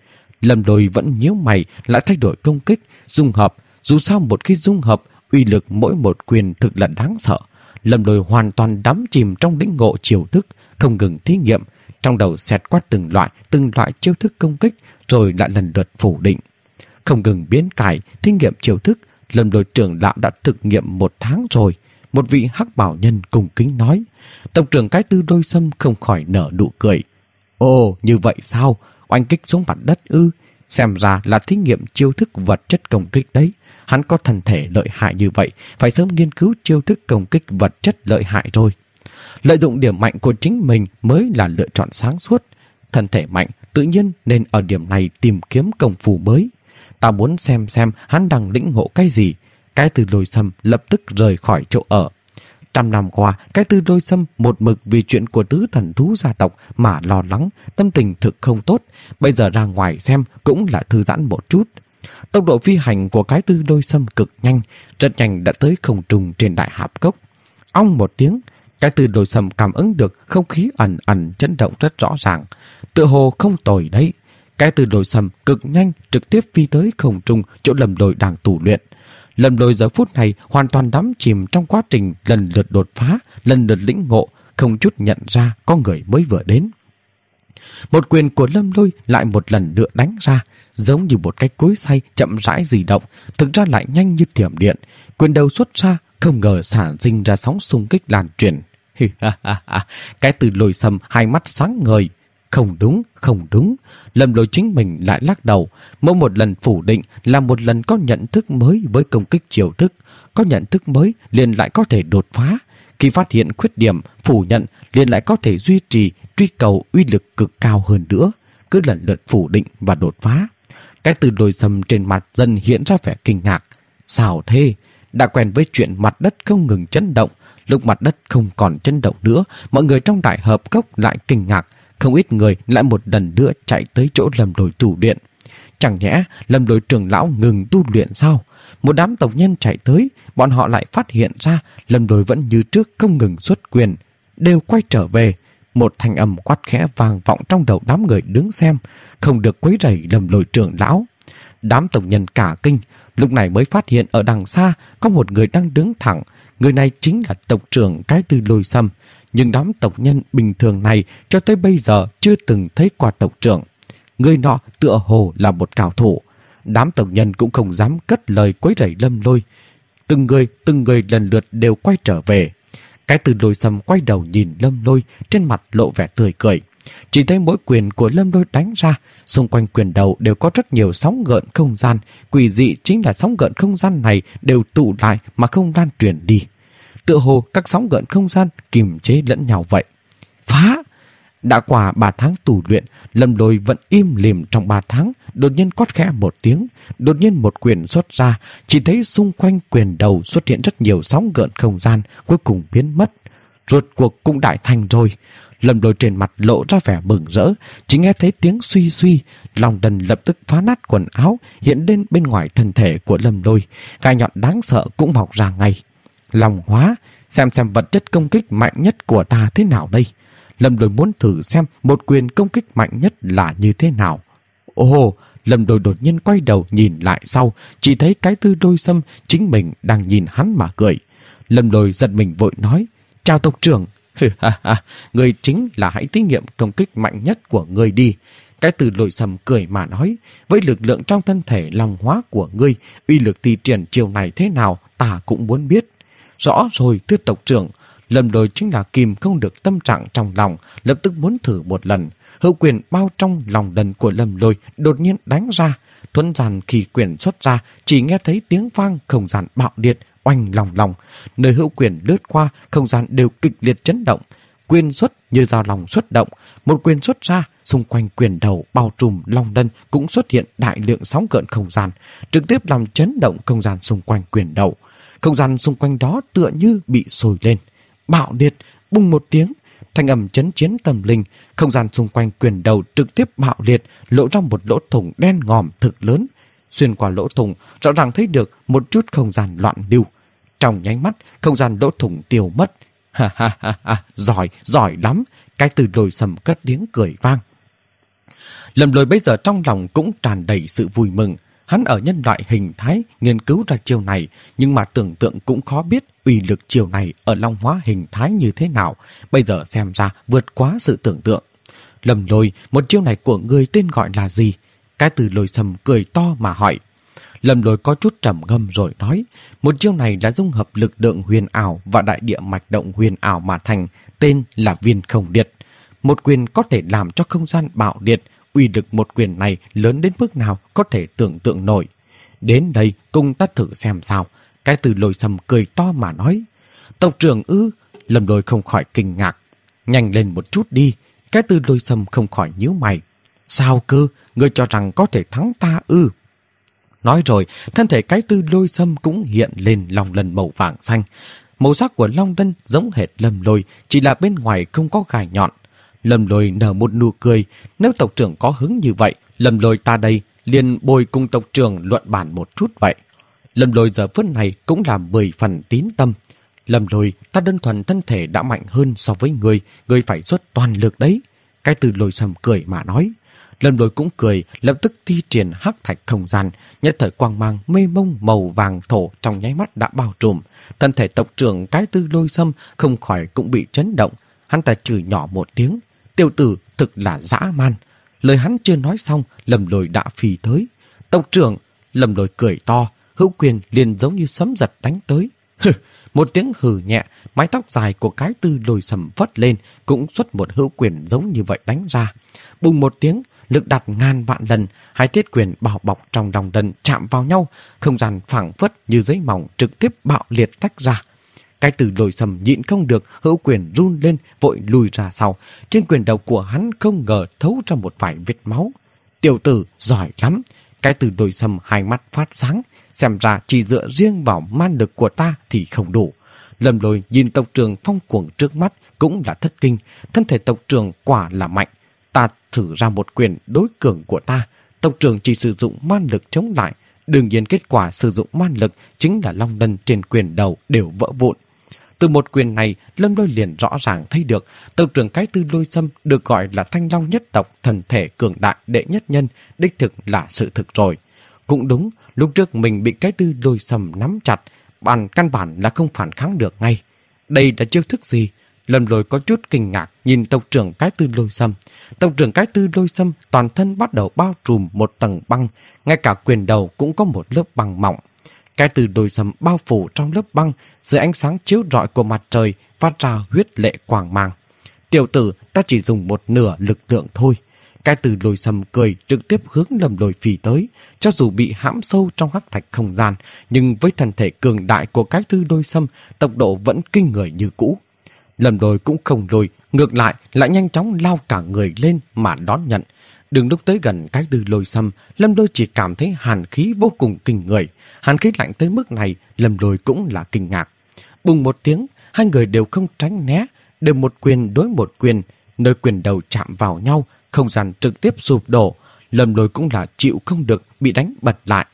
Speaker 1: Lâm Lôi vẫn nhíu mày lại thay đổi công kích, dung hợp. Dù sao một khi dung hợp, uy lực mỗi một quyền thực là đáng sợ. Lâm Lôi hoàn toàn đắm chìm trong lĩnh ngộ chiêu thức, không ngừng thí nghiệm. Trong đầu xẹt qua từng loại, từng loại chiêu thức công kích, rồi lại lần lượt phủ định. Không ngừng biến cải, thí nghiệm chiêu thức, Lâm Lôi trưởng lão đã thực nghiệm một tháng rồi. Một vị hắc bảo nhân cung kính nói. Tộc trưởng Cái Tư Đôi Sâm không khỏi nở nụ cười. Ồ, như vậy sao? Oanh kích xuống mặt đất ư? Xem ra là thí nghiệm chiêu thức vật chất công kích đấy. Hắn có thân thể lợi hại như vậy, phải sớm nghiên cứu chiêu thức công kích vật chất lợi hại rồi. Lợi dụng điểm mạnh của chính mình mới là lựa chọn sáng suốt. Thân thể mạnh, tự nhiên nên ở điểm này tìm kiếm công phu mới. Ta muốn xem xem hắn đang lĩnh ngộ cái gì. Cái Tư Đôi Sâm lập tức rời khỏi chỗ ở. Trăm năm qua, Cái Tư Đôi Sâm một mực vì chuyện của tứ thần thú gia tộc mà lo lắng, tâm tình thực không tốt. Bây giờ ra ngoài xem cũng là thư giãn một chút. Tốc độ phi hành của Cái Tư Đôi Sâm cực nhanh, rất nhanh đã tới không trung trên đại hạp cốc. Ong một tiếng, Cái Tư Đôi Sâm cảm ứng được không khí ẩn ẩn chấn động rất rõ ràng. Tựa hồ không tồi đấy. Cái Tư Đôi Sâm cực nhanh trực tiếp phi tới không trung chỗ Lâm Lôi đang tù luyện. Lâm Lôi giờ phút này hoàn toàn đắm chìm trong quá trình lần lượt đột phá, lần lượt lĩnh ngộ, không chút nhận ra có người mới vừa đến. Một quyền của Lâm Lôi lại một lần nữa đánh ra, giống như một cái cối xay chậm rãi di động, thực ra lại nhanh như thiểm điện. Quyền đầu xuất ra, không ngờ sản sinh ra sóng xung kích lan truyền. Cái Tư Đôi Sâm hai mắt sáng ngời. Không đúng, không đúng. Lâm Lôi chính mình lại lắc đầu. Mỗi một lần phủ định là một lần có nhận thức mới với công kích chiêu thức. Có nhận thức mới liền lại có thể đột phá. Khi phát hiện khuyết điểm, phủ nhận liền lại có thể duy trì, truy cầu uy lực cực cao hơn nữa. Cứ lần lượt phủ định và đột phá. Cái Tư Đôi Sâm trên mặt dần hiện ra vẻ kinh ngạc. Sao thế? Đã quen với chuyện mặt đất không ngừng chấn động. Lúc mặt đất không còn chấn động nữa, mọi người trong đại hợp cốc lại kinh ngạc. Không ít người lại một lần nữa chạy tới chỗ Lâm Lôi tu luyện. Chẳng nhẽ Lâm Lôi trưởng lão ngừng tu luyện sao? Một đám tộc nhân chạy tới, bọn họ lại phát hiện ra Lâm Lôi vẫn như trước không ngừng xuất quyền. Đều quay trở về. Một thanh âm quát khẽ vang vọng trong đầu đám người đứng xem, không được quấy rầy Lâm Lôi trưởng lão. Đám tộc nhân cả kinh, lúc này mới phát hiện ở đằng xa có một người đang đứng thẳng. Người này chính là tộc trưởng Cái Tư Đôi Sâm. Nhưng đám tộc nhân bình thường này cho tới bây giờ chưa từng thấy qua tộc trưởng. Người nọ tựa hồ là một cao thủ. Đám tộc nhân cũng không dám cất lời quấy rầy Lâm Lôi. Từng người, từng người lần lượt đều quay trở về. Cái Tư Đôi Sâm quay đầu nhìn Lâm Lôi, trên mặt lộ vẻ tươi cười. Chỉ thấy mỗi quyền của Lâm Lôi đánh ra, xung quanh quyền đầu đều có rất nhiều sóng gợn không gian. Quỷ dị chính là sóng gợn không gian này đều tụ lại mà không lan truyền đi. Tựa hồ các sóng gợn không gian kiềm chế lẫn nhau vậy. Phá! Đã qua ba tháng tù luyện, Lâm Lôi vẫn im lìm trong ba tháng, đột nhiên quát khẽ một tiếng, đột nhiên một quyền xuất ra, chỉ thấy xung quanh quyền đầu xuất hiện rất nhiều sóng gợn không gian, cuối cùng biến mất. Rốt cuộc cũng đại thành rồi. Lâm Lôi trên mặt lộ ra vẻ mừng rỡ, chỉ nghe thấy tiếng suy suy, lòng đần lập tức phá nát quần áo, hiện lên bên ngoài thân thể của Lâm Lôi, gai nhọn đáng sợ cũng mọc ra ngay. Lòng hóa, xem xem vật chất công kích mạnh nhất của ta thế nào đây. Lâm Lôi muốn thử xem một quyền công kích mạnh nhất là như thế nào. Ồ, Lâm Lôi đột nhiên quay đầu nhìn lại sau, chỉ thấy Cái Tư Đôi Sâm chính mình đang nhìn hắn mà cười. Lâm Lôi giật mình vội nói, chào tộc trưởng. Người chính là hãy thí nghiệm công kích mạnh nhất của người đi. Cái Tư Đôi Sâm cười mà nói, với lực lượng trong thân thể long hóa của ngươi, uy lực thi triển chiều này thế nào ta cũng muốn biết. Rõ rồi thưa tộc trưởng. Lâm Lôi chính là kìm không được tâm trạng trong lòng, lập tức muốn thử một lần. Hữu quyền bao trong lòng đần của Lâm Lôi đột nhiên đánh ra. Thuấn gian khi quyền xuất ra, chỉ nghe thấy tiếng vang không gian bạo liệt, oanh lòng lòng. Nơi hữu quyền lướt qua, không gian đều kịch liệt chấn động. Quyền xuất như dao lòng xuất động. Một quyền xuất ra, xung quanh quyền đầu bao trùm long đần cũng xuất hiện đại lượng sóng gợn không gian, trực tiếp làm chấn động không gian xung quanh quyền đầu. Không gian xung quanh đó tựa như bị sôi lên. Bạo liệt, bùng một tiếng, thanh âm chấn chiến tâm linh, không gian xung quanh quyền đầu trực tiếp bạo liệt, lộ ra một lỗ thủng đen ngòm thực lớn. Xuyên qua lỗ thủng, rõ ràng thấy được một chút không gian loạn lưu. Trong nháy mắt, không gian lỗ thủng tiêu mất. Ha ha ha ha, giỏi, giỏi lắm. Cái Tư Đôi Sâm cất tiếng cười vang. Lâm Lôi bây giờ trong lòng cũng tràn đầy sự vui mừng. Hắn ở nhân loại hình thái nghiên cứu ra chiêu này, nhưng mà tưởng tượng cũng khó biết uy lực chiêu này ở long hóa hình thái như thế nào. Bây giờ xem ra vượt quá sự tưởng tượng. Lâm Lôi, một chiêu này của ngươi tên gọi là gì? Cái Từ Lôi Sâm cười to mà hỏi. Lâm Lôi có chút trầm ngâm rồi nói, một chiêu này là dung hợp lực lượng huyền ảo và đại địa mạch động huyền ảo mà thành, tên là Viên Không Liệt. Một quyền có thể làm cho không gian bạo liệt, uy lực một quyền này lớn đến mức nào có thể tưởng tượng nổi. Đến đây cùng ta thử xem sao. Cái Từ Lôi Sâm cười to mà nói. Tộc trưởng ư? Lâm Lôi không khỏi kinh ngạc. Nhanh lên một chút đi. Cái Từ Lôi Sâm không khỏi nhíu mày. Sao cơ? Ngươi cho rằng có thể thắng ta ư? Nói rồi, thân thể Cái Từ Lôi Sâm cũng hiện lên long lân màu vàng xanh. Màu sắc của long lân giống hệt Lâm Lôi, chỉ là bên ngoài không có gai nhọn. Lâm Lôi nở một nụ cười. Nếu tộc trưởng có hứng như vậy, Lâm Lôi ta đây liền bồi cùng tộc trưởng luận bàn một chút vậy. Lâm Lôi giờ phút này cũng là mười phần tín tâm. Lâm Lôi, ta đơn thuần thân thể đã mạnh hơn so với ngươi, ngươi phải xuất toàn lực đấy. Cái Từ Lôi Sâm cười mà nói. Lâm Lôi cũng cười, lập tức thi triển hắc thạch không gian, nhất thời quang mang mê mông màu vàng thổ trong nháy mắt đã bao trùm. Thân thể tộc trưởng Cái Từ Lôi Sâm không khỏi cũng bị chấn động. Hắn ta chửi nhỏ một tiếng. Tiểu tử thực là dã man. Lời hắn chưa nói xong, Lâm Lôi đã phi tới. Tộc trưởng! Lâm Lôi cười to, hữu quyền liền giống như sấm giật đánh tới. Hừ! Một tiếng hừ nhẹ, mái tóc dài của Cái Từ Lôi Sâm vất lên, cũng xuất một hữu quyền giống như vậy đánh ra. Bùng một tiếng, lực đặt ngàn vạn lần, hai thiết quyền bao bọc trong lòng đần chạm vào nhau, không gian phảng phất như giấy mỏng trực tiếp bạo liệt tách ra. Cái Từ Lôi Sâm nhịn không được, hữu quyền run lên, vội lùi ra sau. Trên quyền đầu của hắn không ngờ thấu ra một vài vết máu. Tiểu tử, giỏi lắm. Cái Từ Lôi Sâm hai mắt phát sáng. Xem ra chỉ dựa riêng vào man lực của ta thì không đủ. Lâm Lôi nhìn tộc trưởng phong cuồng trước mắt cũng là thất kinh. Thân thể tộc trưởng quả là mạnh. Ta thử ra một quyền đối cường của ta. Tộc trưởng chỉ sử dụng man lực chống lại. Đương nhiên kết quả sử dụng man lực chính là long lân trên quyền đầu đều vỡ vụn. Từ một quyền này, Lâm Lôi liền rõ ràng thấy được tộc trưởng Cái Từ Lôi Sâm được gọi là Thanh Long nhất tộc thần thể cường đại đệ nhất nhân, đích thực là sự thực rồi. Cũng đúng, lúc trước mình bị Cái Từ Lôi Sâm nắm chặt, bản căn bản là không phản kháng được ngay. Đây là chiêu thức gì? Lâm Lôi có chút kinh ngạc nhìn tộc trưởng Cái Từ Lôi Sâm. Tộc trưởng Cái Từ Lôi Sâm toàn thân bắt đầu bao trùm một tầng băng, ngay cả quyền đầu cũng có một lớp băng mỏng. Cái Từ Lôi Sâm bao phủ trong lớp băng, dưới ánh sáng chiếu rọi của mặt trời phát ra huyết lệ quang mang. Tiểu tử, ta chỉ dùng một nửa lực lượng thôi. Cái Từ Lôi Sâm cười trực tiếp hướng Lâm Lôi phi tới. Cho dù bị hãm sâu trong hắc thạch không gian, nhưng với thân thể cường đại của Cái Từ Lôi Sâm, tốc độ vẫn kinh người như cũ. Lâm Lôi cũng không lùi, ngược lại lại nhanh chóng lao cả người lên mà đón nhận. Đừng lúc tới gần Cái Từ Lôi Sâm, Lâm Lôi chỉ cảm thấy hàn khí vô cùng kinh người. Hàn khí lạnh tới mức này, Lâm Lôi cũng là kinh ngạc. Bùng một tiếng, hai người đều không tránh né, đều một quyền đối một quyền, nơi quyền đầu chạm vào nhau, không gian trực tiếp sụp đổ. Lâm Lôi cũng là chịu không được, bị đánh bật lại.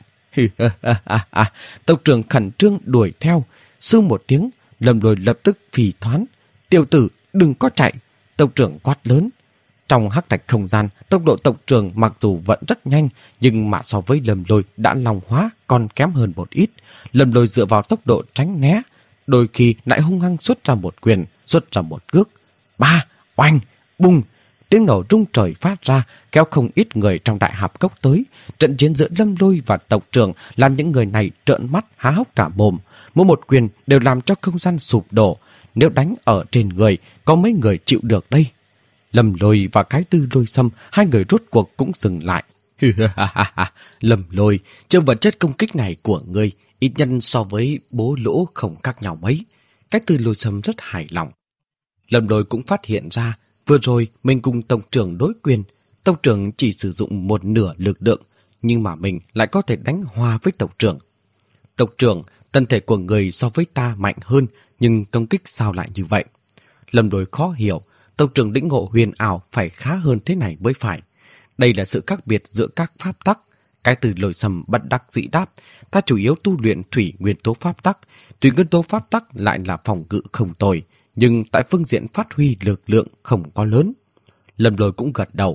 Speaker 1: Tộc trưởng khẩn trương đuổi theo, sư một tiếng, Lâm Lôi lập tức phì thoán. Tiểu tử, đừng có chạy! Tộc trưởng quát lớn. Trong hắc thạch không gian, tốc độ tộc trưởng mặc dù vẫn rất nhanh, nhưng mà so với Lâm Lôi đã long hóa còn kém hơn một ít. Lâm Lôi dựa vào tốc độ tránh né, đôi khi lại hung hăng xuất ra một quyền, xuất ra một cước. Ba, oanh, bùng! Tiếng nổ rung trời phát ra, kéo không ít người trong đại hạp cốc tới. Trận chiến giữa Lâm Lôi và tộc trưởng làm những người này trợn mắt há hốc cả mồm. Mỗi một quyền đều làm cho không gian sụp đổ. Nếu đánh ở trên người, có mấy người chịu được đây? Lâm Lôi và Cái Từ Lôi Sâm, hai người rốt cuộc cũng dừng lại. Lâm Lôi, chiêu vật chất công kích này của ngươi ít nhân so với bố lỗ không khác nhau mấy. Cái Từ Lôi Sâm rất hài lòng. Lâm Lôi cũng phát hiện ra, vừa rồi mình cùng tộc trưởng đối quyền, tộc trưởng chỉ sử dụng một nửa lực lượng, nhưng mà mình lại có thể đánh hòa với tộc trưởng. Tộc trưởng, thân thể của người so với ta mạnh hơn, nhưng công kích sao lại như vậy? Lâm Lôi khó hiểu, tộc trưởng lĩnh ngộ huyền ảo phải khá hơn thế này mới phải. Đây là sự khác biệt giữa các pháp tắc. Cái Từ Lôi Sâm bất đắc dĩ đáp, ta chủ yếu tu luyện thủy nguyên tố pháp tắc, thủy nguyên tố pháp tắc lại là phòng ngự không tồi, nhưng tại phương diện phát huy lực lượng không có lớn. Lâm Lôi cũng gật đầu,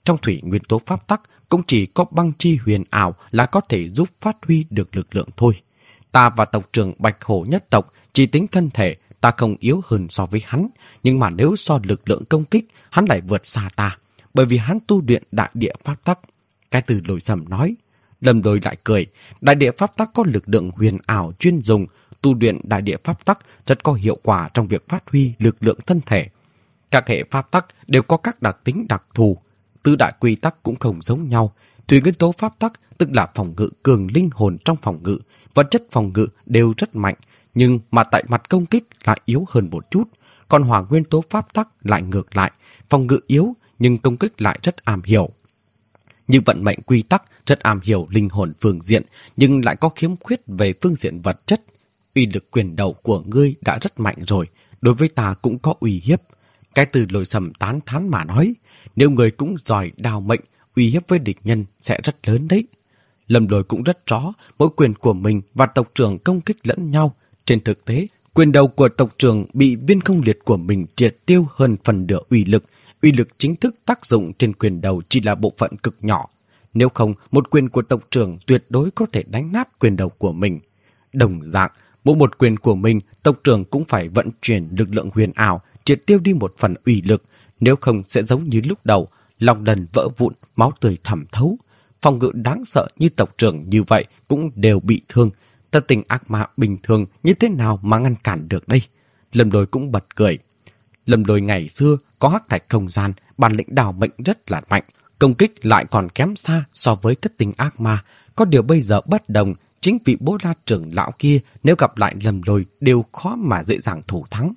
Speaker 1: trong thủy nguyên tố pháp tắc cũng chỉ có băng chi huyền ảo là có thể giúp phát huy được lực lượng thôi. Ta và tộc trưởng Bạch Hổ nhất tộc chỉ tính thân thể, ta không yếu hơn so với hắn, nhưng mà nếu so lực lượng công kích, hắn lại vượt xa ta, bởi vì hắn tu luyện đại địa pháp tắc. Cái từ Lôi Sầm nói. Lâm Lôi lại cười, đại địa pháp tắc có lực lượng huyền ảo chuyên dùng, tu luyện đại địa pháp tắc rất có hiệu quả trong việc phát huy lực lượng thân thể. Các hệ pháp tắc đều có các đặc tính đặc thù, tứ đại quy tắc cũng không giống nhau. Thủy nguyên tố pháp tắc tức là phòng ngự cường linh hồn trong phòng ngự, vật chất phòng ngự đều rất mạnh, nhưng mà tại mặt công kích lại yếu hơn một chút. Còn hỏa nguyên tố pháp tắc lại ngược lại, phòng ngự yếu nhưng công kích lại rất am hiểu. Như vận mệnh quy tắc rất am hiểu linh hồn phương diện, nhưng lại có khiếm khuyết về phương diện vật chất. Uy lực quyền đầu của ngươi đã rất mạnh rồi, đối với ta cũng có uy hiếp. Cái từ Lôi Sầm tán thán mà nói, nếu người cũng giỏi đào mệnh, uy hiếp với địch nhân sẽ rất lớn đấy. Lâm Lôi cũng rất rõ mỗi quyền của mình và tộc trưởng công kích lẫn nhau. Trên thực tế, quyền đầu của tộc trưởng bị viên không liệt của mình triệt tiêu hơn phần nửa uy lực. Uy lực chính thức tác dụng trên quyền đầu chỉ là bộ phận cực nhỏ. Nếu không, một quyền của tộc trưởng tuyệt đối có thể đánh nát quyền đầu của mình. Đồng dạng, mỗi một quyền của mình, tộc trưởng cũng phải vận chuyển lực lượng huyền ảo, triệt tiêu đi một phần uy lực. Nếu không sẽ giống như lúc đầu, lòng đần vỡ vụn, máu tươi thẩm thấu. Phòng ngự đáng sợ như tộc trưởng như vậy cũng đều bị thương. Tâm tình ác ma bình thường như thế nào mà ngăn cản được đây? Lâm Lôi cũng bật cười. Lâm Lôi ngày xưa có hắc thạch không gian, bản lĩnh đào mệnh rất là mạnh, công kích lại còn kém xa so với thất tình ác ma. Có điều bây giờ bất đồng, chính vị Bố La trưởng lão kia nếu gặp lại Lâm Lôi đều khó mà dễ dàng thủ thắng.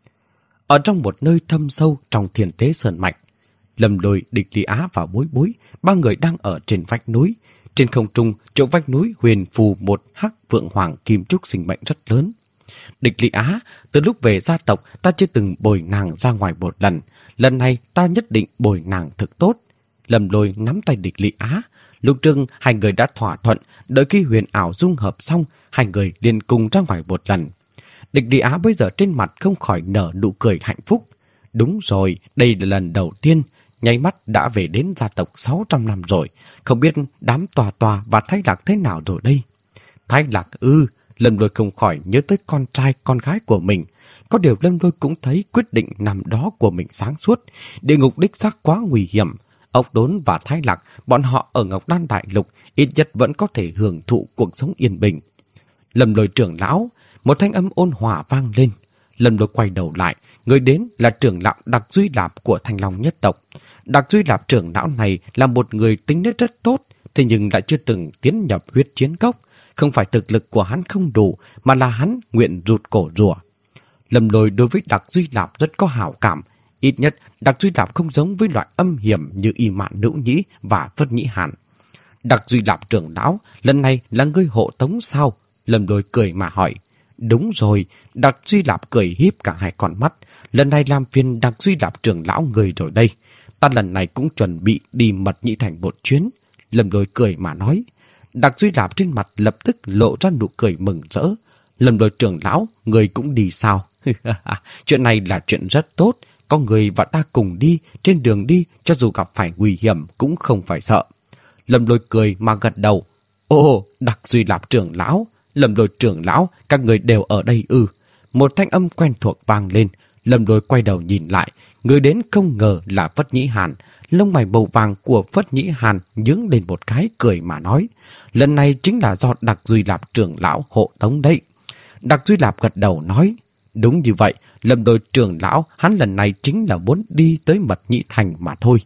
Speaker 1: Ở trong một nơi thâm sâu trong Thiên Tế Sơn Mạch, Lâm Lôi, Địch Lý Á và Bối Bối, ba người đang ở trên vách núi. Trên không trung, chỗ vách núi huyền phù một hắc vượng hoàng kim trúc sinh mệnh rất lớn. Địch Lý Á, từ lúc về gia tộc ta chưa từng bồi nàng ra ngoài một lần. Lần này ta nhất định bồi nàng thực tốt. Lâm Lôi nắm tay Địch Lý Á. Lúc trước hai người đã thỏa thuận, đợi khi huyền ảo dung hợp xong, hai người liền cùng ra ngoài một lần. Địch Lý Á bây giờ trên mặt không khỏi nở nụ cười hạnh phúc. Đúng rồi, đây là lần đầu tiên, nháy mắt đã về đến gia tộc sáu trăm năm rồi. Không biết đám Tòa Tòa và Thái Lạc thế nào rồi đây? Thái Lạc ư, Lâm Lôi không khỏi nhớ tới con trai con gái của mình. Có điều Lâm Lôi cũng thấy quyết định năm đó của mình sáng suốt. Địa ngục đích xác quá nguy hiểm. Ốc Đốn và Thái Lạc, bọn họ ở Ngọc Đan Đại Lục ít nhất vẫn có thể hưởng thụ cuộc sống yên bình. Lâm Lôi trưởng lão, một thanh âm ôn hòa vang lên. Lâm Lôi quay đầu lại, người đến là trưởng lão Đặc Duy Lạp của Thanh Long nhất tộc. Đặc Duy Lạp trưởng lão này là một người tính nết rất tốt, thế nhưng lại chưa từng tiến nhập huyết chiến cốc. Không phải thực lực của hắn không đủ, mà là hắn nguyện rụt cổ rùa. Lâm Lôi đối với Đặc Duy Lạp rất có hảo cảm. Ít nhất, Đặc Duy Lạp không giống với loại âm hiểm như Y Mạn Nữ Nhĩ và Phất Nhĩ Hàn. Đặc Duy Lạp trưởng lão, lần này là ngươi hộ tống sao? Lâm Lôi cười mà hỏi. Đúng rồi, Đặc Duy Lạp cười híp cả hai con mắt. Lần này làm phiền Đặc Duy Lạp trưởng lão người rồi đây. Ta lần này cũng chuẩn bị đi Mật Nhĩ Thành một chuyến. Lâm Lôi cười mà nói. Đặc Duy Lạp trên mặt lập tức lộ ra nụ cười mừng rỡ. Lâm Lôi trưởng lão, người cũng đi sao? Chuyện này là chuyện rất tốt. Có người và ta cùng đi, trên đường đi, cho dù gặp phải nguy hiểm cũng không phải sợ. Lâm Lôi cười mà gật đầu. Ồ, Đặc Duy Lạp trưởng lão, Lâm Lôi trưởng lão, các người đều ở đây ư? Một thanh âm quen thuộc vang lên. Lâm Lôi quay đầu nhìn lại, người đến không ngờ là Phất Nhĩ Hàn. Lông mày màu vàng của Phất Nhĩ Hàn nhướng lên một cái cười mà nói. Lần này chính là do Đặc Duy Lạp trưởng lão hộ tống đấy. Đặc Duy Lạp gật đầu nói. Đúng như vậy, Lâm Lôi trưởng lão hắn lần này chính là muốn đi tới Mật Nhĩ Thành mà thôi.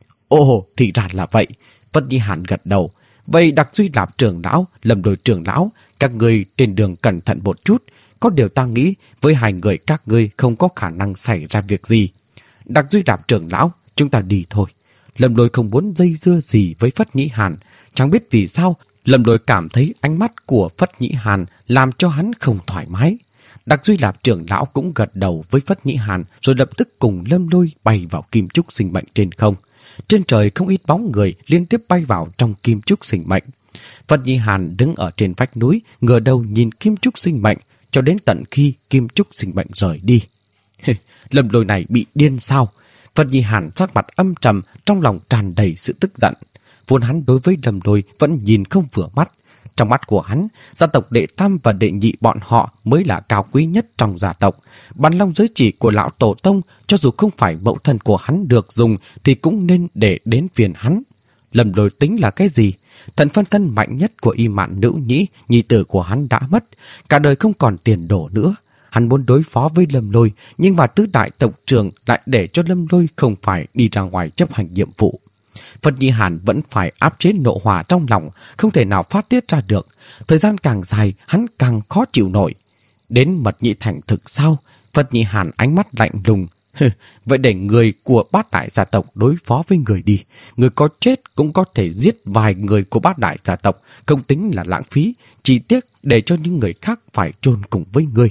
Speaker 1: Ồ, thì ra là vậy. Phất Nhĩ Hàn gật đầu. Vậy Đặc Duy Lạp trưởng lão, Lâm Lôi trưởng lão, các người trên đường cẩn thận một chút. Có điều ta nghĩ với hai người các ngươi không có khả năng xảy ra việc gì. Đặc Duy Lạp trưởng lão, chúng ta đi thôi. Lâm Lôi không muốn dây dưa gì với Phất Nhĩ Hàn. Chẳng biết vì sao, Lâm Lôi cảm thấy ánh mắt của Phất Nhĩ Hàn làm cho hắn không thoải mái. Đặc Duy Lạp trưởng lão cũng gật đầu với Phất Nhĩ Hàn rồi lập tức cùng Lâm Lôi bay vào kim trúc sinh mệnh trên không. Trên trời không ít bóng người liên tiếp bay vào trong kim trúc sinh mệnh. Phất Nhĩ Hàn đứng ở trên vách núi, ngửa đầu nhìn kim trúc sinh mệnh cho đến tận khi kim trúc sinh mệnh rời đi. Lâm Lôi này bị điên sao? Phật Nhi Hàn sắc mặt âm trầm, trong lòng tràn đầy sự tức giận. Vốn hắn đối với Lâm Lôi vẫn nhìn không vừa mắt. Trong mắt của hắn, gia tộc đệ tam và đệ nhị bọn họ mới là cao quý nhất trong gia tộc. Bàn long giới chỉ của lão tổ tông, cho dù không phải mẫu thân của hắn được dùng thì cũng nên để đến phiền hắn. Lâm Lôi tính là cái gì? Thần phân thân mạnh nhất của Y Mạn Nữ Nhĩ, nhi tử của hắn đã mất, cả đời không còn tiền đổ nữa. Hắn muốn đối phó với Lâm Lôi, nhưng mà tứ đại tộc trưởng lại để cho Lâm Lôi không phải đi ra ngoài chấp hành nhiệm vụ. Phật Nhi Hàn vẫn phải áp chế nộ hỏa trong lòng, không thể nào phát tiết ra được. Thời gian càng dài, hắn càng khó chịu nổi. Đến Mật Nhị Thành thực sao? Phật Nhi Hàn ánh mắt lạnh lùng. Vậy để người của bát đại gia tộc đối phó với người đi. Người có chết cũng có thể giết vài người của bát đại gia tộc, không tính là lãng phí, chỉ tiếc để cho những người khác phải chôn cùng với người.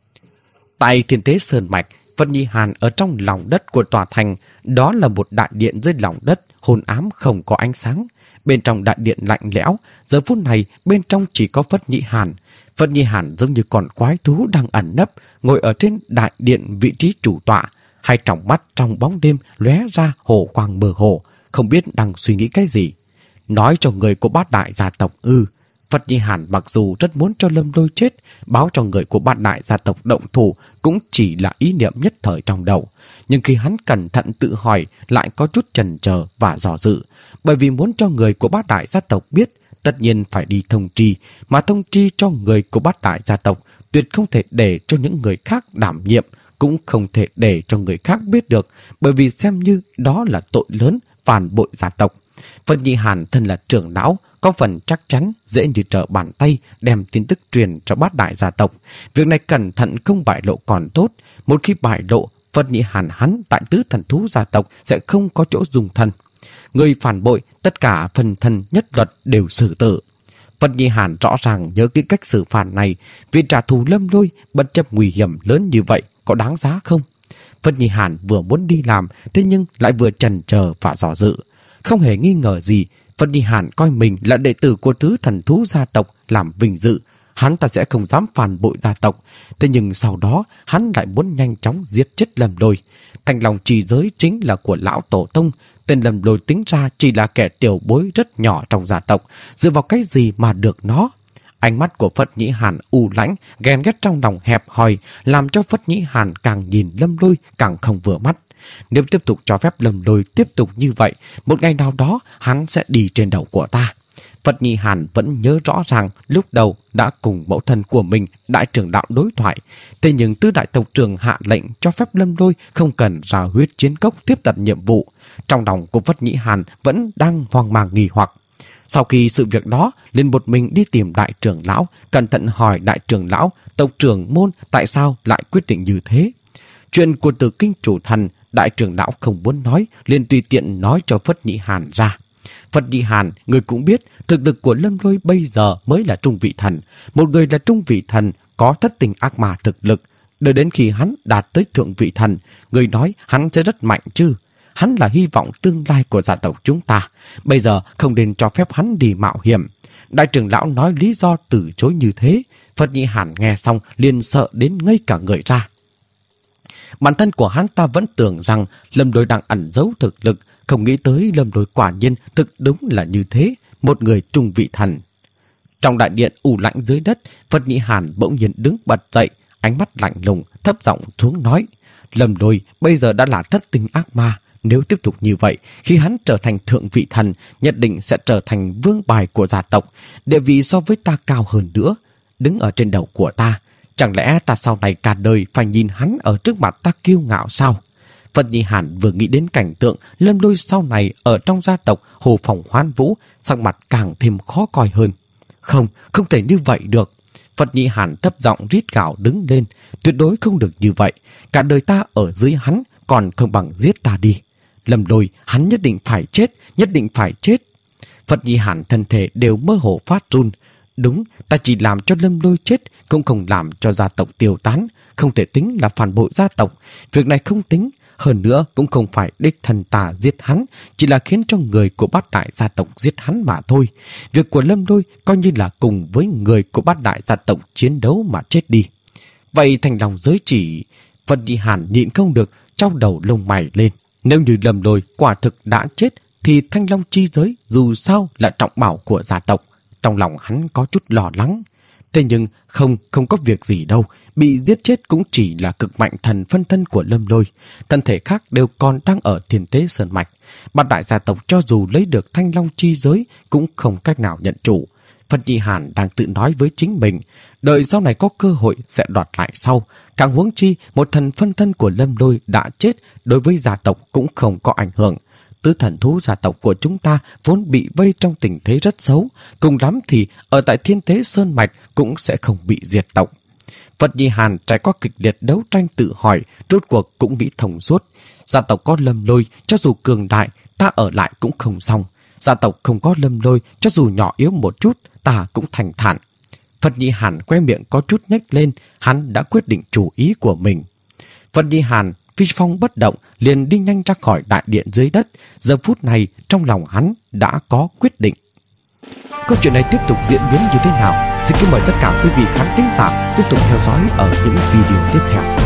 Speaker 1: Tại Thiên Tế Sơn Mạch, Phật Nhi Hàn ở trong lòng đất của tòa thành, đó là một đại điện dưới lòng đất, hồn ám không có ánh sáng. Bên trong đại điện lạnh lẽo, giờ phút này bên trong chỉ có Phật Nhi Hàn. Phật Nhi Hàn giống như con quái thú đang ẩn nấp, ngồi ở trên đại điện vị trí chủ tọa. Hai tròng mắt trong bóng đêm lóe ra hồ quang mơ hồ, không biết đang suy nghĩ cái gì. Nói cho người của bát đại gia tộc ư? Phật Nhi Hàn mặc dù rất muốn cho Lâm Lôi chết, báo cho người của bát đại gia tộc động thủ cũng chỉ là ý niệm nhất thời trong đầu. Nhưng khi hắn cẩn thận tự hỏi lại có chút chần chờ và dò dự. Bởi vì muốn cho người của bát đại gia tộc biết, tất nhiên phải đi thông tri, mà thông tri cho người của bát đại gia tộc tuyệt không thể để cho những người khác đảm nhiệm, cũng không thể để cho người khác biết được, bởi vì xem như đó là tội lớn phản bội gia tộc. Phật Nhi Hàn thân là trưởng lão, có phần chắc chắn dễ như trở bàn tay đem tin tức truyền cho bát đại gia tộc. Việc này cẩn thận không bại lộ còn tốt, một khi bại lộ, Phật Nhi Hàn hắn tại tứ thần thú gia tộc sẽ không có chỗ dùng thân. Người phản bội, tất cả phần thân nhất luật đều xử tử. Phật Nhi Hàn rõ ràng nhớ cái cách xử phạt này, vì trả thù Lâm Lôi bất chấp nguy hiểm lớn như vậy có đáng giá không? Phật Nhi Hàn vừa muốn đi làm, thế nhưng lại vừa chần chờ và dò dự. Không hề nghi ngờ gì, Phật Nhi Hàn coi mình là đệ tử của tứ thần thú gia tộc làm vinh dự. Hắn ta sẽ không dám phản bội gia tộc. Thế nhưng sau đó, hắn lại muốn nhanh chóng giết chết Lâm Lôi. Thanh Long Trì Giới chính là của lão tổ tông. Tên Lâm Lôi tính ra chỉ là kẻ tiểu bối rất nhỏ trong gia tộc. Dựa vào cái gì mà được nó? Ánh mắt của Phật Nhĩ Hàn u lãnh, ghen ghét trong lòng hẹp hòi, làm cho Phật Nhĩ Hàn càng nhìn Lâm Lôi càng không vừa mắt. Nếu tiếp tục cho phép Lâm Lôi tiếp tục như vậy, một ngày nào đó hắn sẽ đi trên đầu của ta. Phật Nhĩ Hàn vẫn nhớ rõ ràng lúc đầu đã cùng mẫu thân của mình, đại trưởng đạo đối thoại. Thế nhưng tứ đại tộc trưởng hạ lệnh cho phép Lâm Lôi không cần ra huyết chiến cốc tiếp tận nhiệm vụ. Trong lòng của Phật Nhĩ Hàn vẫn đang hoang mang nghi hoặc. Sau khi sự việc đó, liền một mình đi tìm đại trưởng lão, cẩn thận hỏi đại trưởng lão, tộc trưởng môn tại sao lại quyết định như thế. Chuyện của Tử Kinh Chủ Thần, đại trưởng lão không muốn nói, liền tùy tiện nói cho Phật Nhĩ Hàn ra. Phật Nhĩ Hàn, người cũng biết, thực lực của Lâm Lôi bây giờ mới là trung vị thần. Một người là trung vị thần, có thất tình ác ma thực lực. Đợi đến khi hắn đạt tới thượng vị thần, người nói hắn sẽ rất mạnh chứ. Hắn là hy vọng tương lai của gia tộc chúng ta. Bây giờ không nên cho phép hắn đi mạo hiểm. Đại trưởng lão nói lý do từ chối như thế. Phật Nhĩ Hàn nghe xong liền sợ đến ngây cả người ra. Bản thân của hắn ta vẫn tưởng rằng Lâm Lôi đang ẩn giấu thực lực, không nghĩ tới Lâm Lôi quả nhiên thực đúng là như thế, một người trung vị thần. Trong đại điện u lạnh dưới đất, Phật Nhĩ Hàn bỗng nhiên đứng bật dậy, ánh mắt lạnh lùng, thấp giọng xuống nói: Lâm Lôi bây giờ đã là thất tình ác ma. Nếu tiếp tục như vậy, khi hắn trở thành thượng vị thần, nhất định sẽ trở thành vương bài của gia tộc, địa vị so với ta cao hơn nữa, đứng ở trên đầu của ta. Chẳng lẽ ta sau này cả đời phải nhìn hắn ở trước mặt ta kiêu ngạo sao? Phật Nhĩ Hàn vừa nghĩ đến cảnh tượng Lâm Lôi sau này ở trong gia tộc hồ phòng hoan vũ, sắc mặt càng thêm khó coi hơn. Không, không thể như vậy được. Phật Nhĩ Hàn thấp giọng rít gào đứng lên, tuyệt đối không được như vậy. Cả đời ta ở dưới hắn, còn không bằng giết ta đi. Lâm Lôi, hắn nhất định phải chết, nhất định phải chết. Phật Nhĩ Hàn thân thể đều mơ hồ phát run. Đúng, ta chỉ làm cho Lâm Lôi chết, cũng không làm cho gia tộc tiêu tán, không thể tính là phản bội gia tộc. Việc này không tính, hơn nữa cũng không phải đích thân ta giết hắn, chỉ là khiến cho người của bát đại gia tộc giết hắn mà thôi. Việc của Lâm Lôi coi như là cùng với người của bát đại gia tộc chiến đấu mà chết đi. Vậy Thanh Long giới chỉ... Phật Nhĩ Hàn nhịn không được, trong đầu lông mày lên. Nếu như Lâm Lôi quả thực đã chết thì Thanh Long chi giới dù sao là trọng bảo của gia tộc. Trong lòng hắn có chút lo lắng. Thế nhưng không, không có việc gì đâu. Bị giết chết cũng chỉ là cực mạnh thần phân thân của Lâm Lôi. Thân thể khác đều còn đang ở Thiên Tế Sơn Mạch. Bát đại gia tộc cho dù lấy được Thanh Long chi giới cũng không cách nào nhận chủ. Phật Nhi Hàn đang tự nói với chính mình, đợi sau này có cơ hội sẽ đoạt lại sau. Càng huống chi một thần phân thân của Lâm Lôi đã chết, đối với gia tộc cũng không có ảnh hưởng. Tứ thần thú gia tộc của chúng ta vốn bị vây trong tình thế rất xấu, cùng lắm thì ở tại Thiên Tế Sơn Mạch cũng sẽ không bị diệt tộc. Phật Nhi Hàn trải qua kịch liệt đấu tranh tự hỏi, rốt cuộc cũng nghĩ thông suốt. Gia tộc có Lâm Lôi, cho dù cường đại, ta ở lại cũng không xong. Gia tộc không có Lâm Lôi, cho dù nhỏ yếu một chút, ta cũng thành thản. Phật Nhi Hàn que miệng có chút nhếch lên, hắn đã quyết định chủ ý của mình. Phật Nhi Hàn phi phong bất động, liền đi nhanh ra khỏi đại điện dưới đất. Giờ phút này trong lòng hắn đã có quyết định. Câu chuyện này tiếp tục diễn biến như thế nào? Xin kính mời tất cả quý vị khán thính giả tiếp tục theo dõi ở những video tiếp theo.